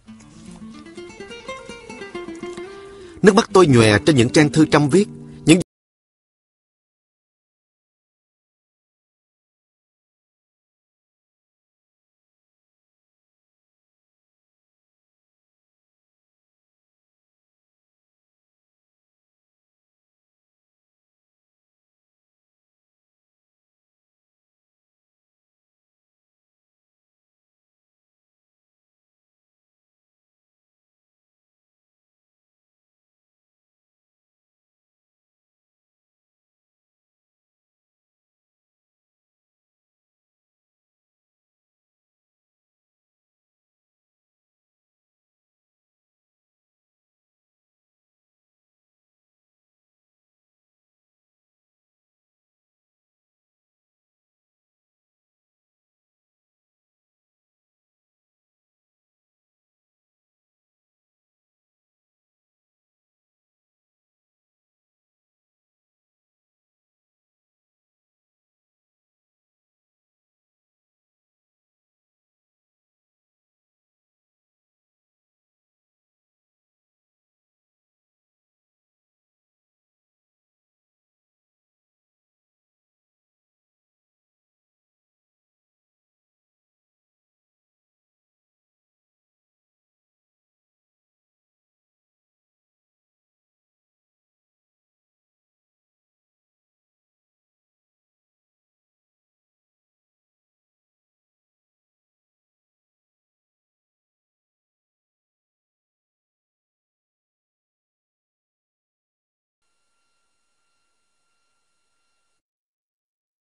Speaker 1: Nước mắt tôi nhòe trên những trang thư trăm viết,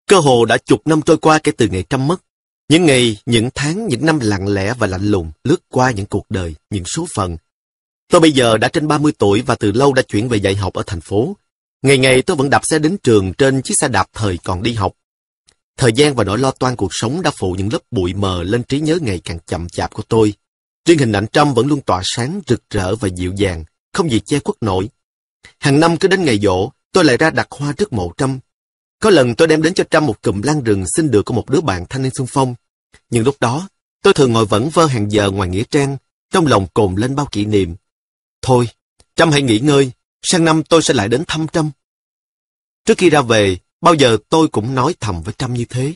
Speaker 1: Cơ hồ đã chục năm trôi qua kể từ ngày Trâm mất. Những ngày, những tháng, những năm lặng lẽ và lạnh lùng lướt qua những cuộc đời, những số phận. Tôi bây giờ đã trên 30 tuổi và từ lâu đã chuyển về dạy học ở thành phố. Ngày ngày tôi vẫn đạp xe đến trường trên chiếc xe đạp thời còn đi học. Thời gian và nỗi lo toan cuộc sống đã phủ những lớp bụi mờ lên trí nhớ ngày càng chậm chạp của tôi. Riêng hình ảnh Trâm vẫn luôn tỏa sáng, rực rỡ và dịu dàng, không gì che khuất nổi. Hàng năm cứ đến ngày giỗ, tôi lại ra đặt hoa trước mộ Trâm. Có lần tôi đem đến cho Trâm một cụm lan rừng xin được của một đứa bạn thanh niên xung phong. Nhưng lúc đó, tôi thường ngồi vẩn vơ hàng giờ ngoài nghĩa trang, trong lòng cồn lên bao kỷ niệm. Thôi, Trâm hãy nghỉ ngơi, sang năm tôi sẽ lại đến thăm Trâm. Trước khi ra về, bao giờ tôi cũng nói thầm với Trâm như thế.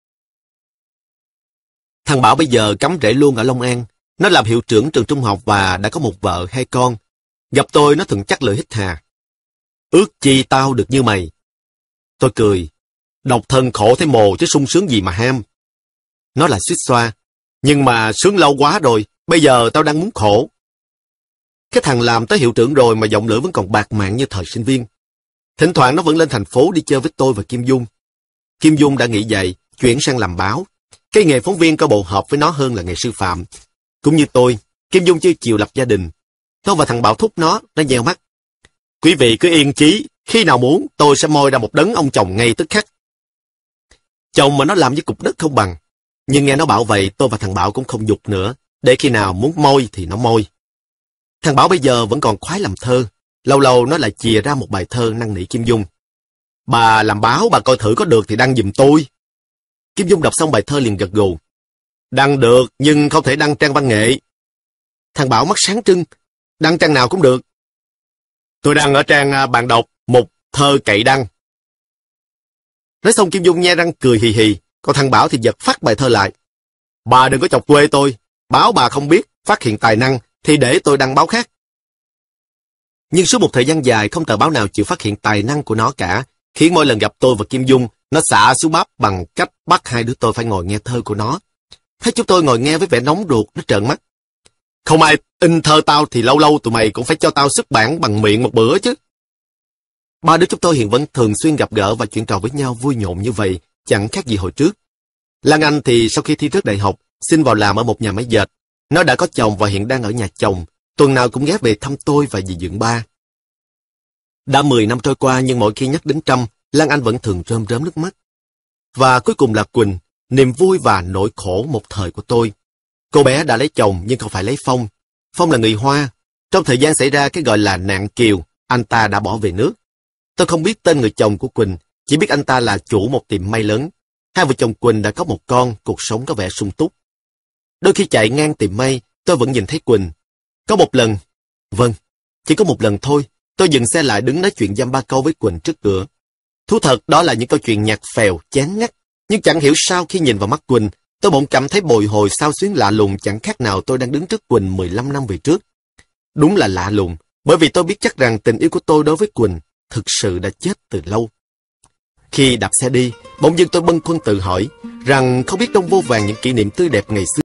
Speaker 1: Thằng Bảo bây giờ cắm rễ luôn ở Long An. Nó làm hiệu trưởng trường trung học và đã có một vợ hai con. Gặp tôi nó thường chắc lời hít hà. Ước chi tao được như mày. Tôi cười. Độc thân khổ thấy mồ chứ sung sướng gì mà ham. Nó là suýt xoa. Nhưng mà sướng lâu quá rồi, bây giờ tao đang muốn khổ. Cái thằng làm tới hiệu trưởng rồi mà giọng lưỡi vẫn còn bạc mạng như thời sinh viên. Thỉnh thoảng nó vẫn lên thành phố đi chơi với tôi và Kim Dung. Kim Dung đã nghỉ dạy, chuyển sang làm báo. Cái nghề phóng viên có bộ hợp với nó hơn là nghề sư phạm. Cũng như tôi, Kim Dung chưa chịu lập gia đình. Tôi và thằng Bảo thúc nó nheo mắt. Quý vị cứ yên chí, khi nào muốn tôi sẽ moi ra một đấng ông chồng ngay tức khắc. Chồng mà nó làm với cục đất không bằng. Nhưng nghe nó bảo vậy tôi và thằng Bảo cũng không giục nữa, để khi nào muốn moi thì nó moi. Thằng Bảo bây giờ vẫn còn khoái làm thơ. Lâu lâu nó lại chìa ra một bài thơ năn nỉ Kim Dung. Bà làm báo, bà coi thử có được thì đăng giùm tôi. Kim Dung đọc xong bài thơ liền gật gù. Đăng được, nhưng không thể đăng trang văn nghệ. Thằng Bảo mắt sáng trưng. Đăng trang nào cũng được. Tôi đăng ở trang bạn đọc, mục thơ cậy đăng. Nói xong Kim Dung nhe răng cười hì hì, còn thằng Bảo thì giật phát bài thơ lại. Bà đừng có chọc quê tôi. Báo bà không biết, phát hiện tài năng, thì để tôi đăng báo khác. Nhưng suốt một thời gian dài không tờ báo nào chịu phát hiện tài năng của nó cả, khiến mỗi lần gặp tôi và Kim Dung, nó xả xuống bắp bằng cách bắt hai đứa tôi phải ngồi nghe thơ của nó. Thấy chúng tôi ngồi nghe với vẻ nóng ruột, nó trợn mắt. Không ai in thơ tao thì lâu lâu tụi mày cũng phải cho tao xuất bản bằng miệng một bữa chứ. Ba đứa chúng tôi hiện vẫn thường xuyên gặp gỡ và chuyện trò với nhau vui nhộn như vậy, chẳng khác gì hồi trước. Lan Anh thì sau khi thi rớt đại học, xin vào làm ở một nhà máy dệt. Nó đã có chồng và hiện đang ở nhà chồng, tuần nào cũng ghé về thăm tôi và dì Dượng Ba. Đã 10 năm trôi qua nhưng mỗi khi nhắc đến Trâm, Lan Anh vẫn thường rơm rớm nước mắt. Và cuối cùng là Quỳnh, niềm vui và nỗi khổ một thời của tôi. Cô bé đã lấy chồng nhưng không phải lấy Phong. Phong là người Hoa. Trong thời gian xảy ra cái gọi là nạn kiều, anh ta đã bỏ về nước. Tôi không biết tên người chồng của Quỳnh, chỉ biết anh ta là chủ một tiệm may lớn. Hai vợ chồng Quỳnh đã có một con, cuộc sống có vẻ sung túc. Đôi khi chạy ngang tiệm may, tôi vẫn nhìn thấy Quỳnh. Có một lần, chỉ có một lần thôi, tôi dừng xe lại đứng nói chuyện dăm ba câu với Quỳnh trước cửa. Thú thật đó là những câu chuyện nhạt phèo, chán ngắt. Nhưng chẳng hiểu sao khi nhìn vào mắt Quỳnh, tôi bỗng cảm thấy bồi hồi xao xuyến lạ lùng, chẳng khác nào tôi đang đứng trước Quỳnh 15 năm về trước. Đúng là lạ lùng, bởi vì tôi biết chắc rằng tình yêu của tôi đối với Quỳnh thực sự đã chết từ lâu. Khi đạp xe đi, bỗng dưng tôi bâng khuâng tự hỏi rằng không biết trong vô vàn những kỷ niệm tươi đẹp ngày xưa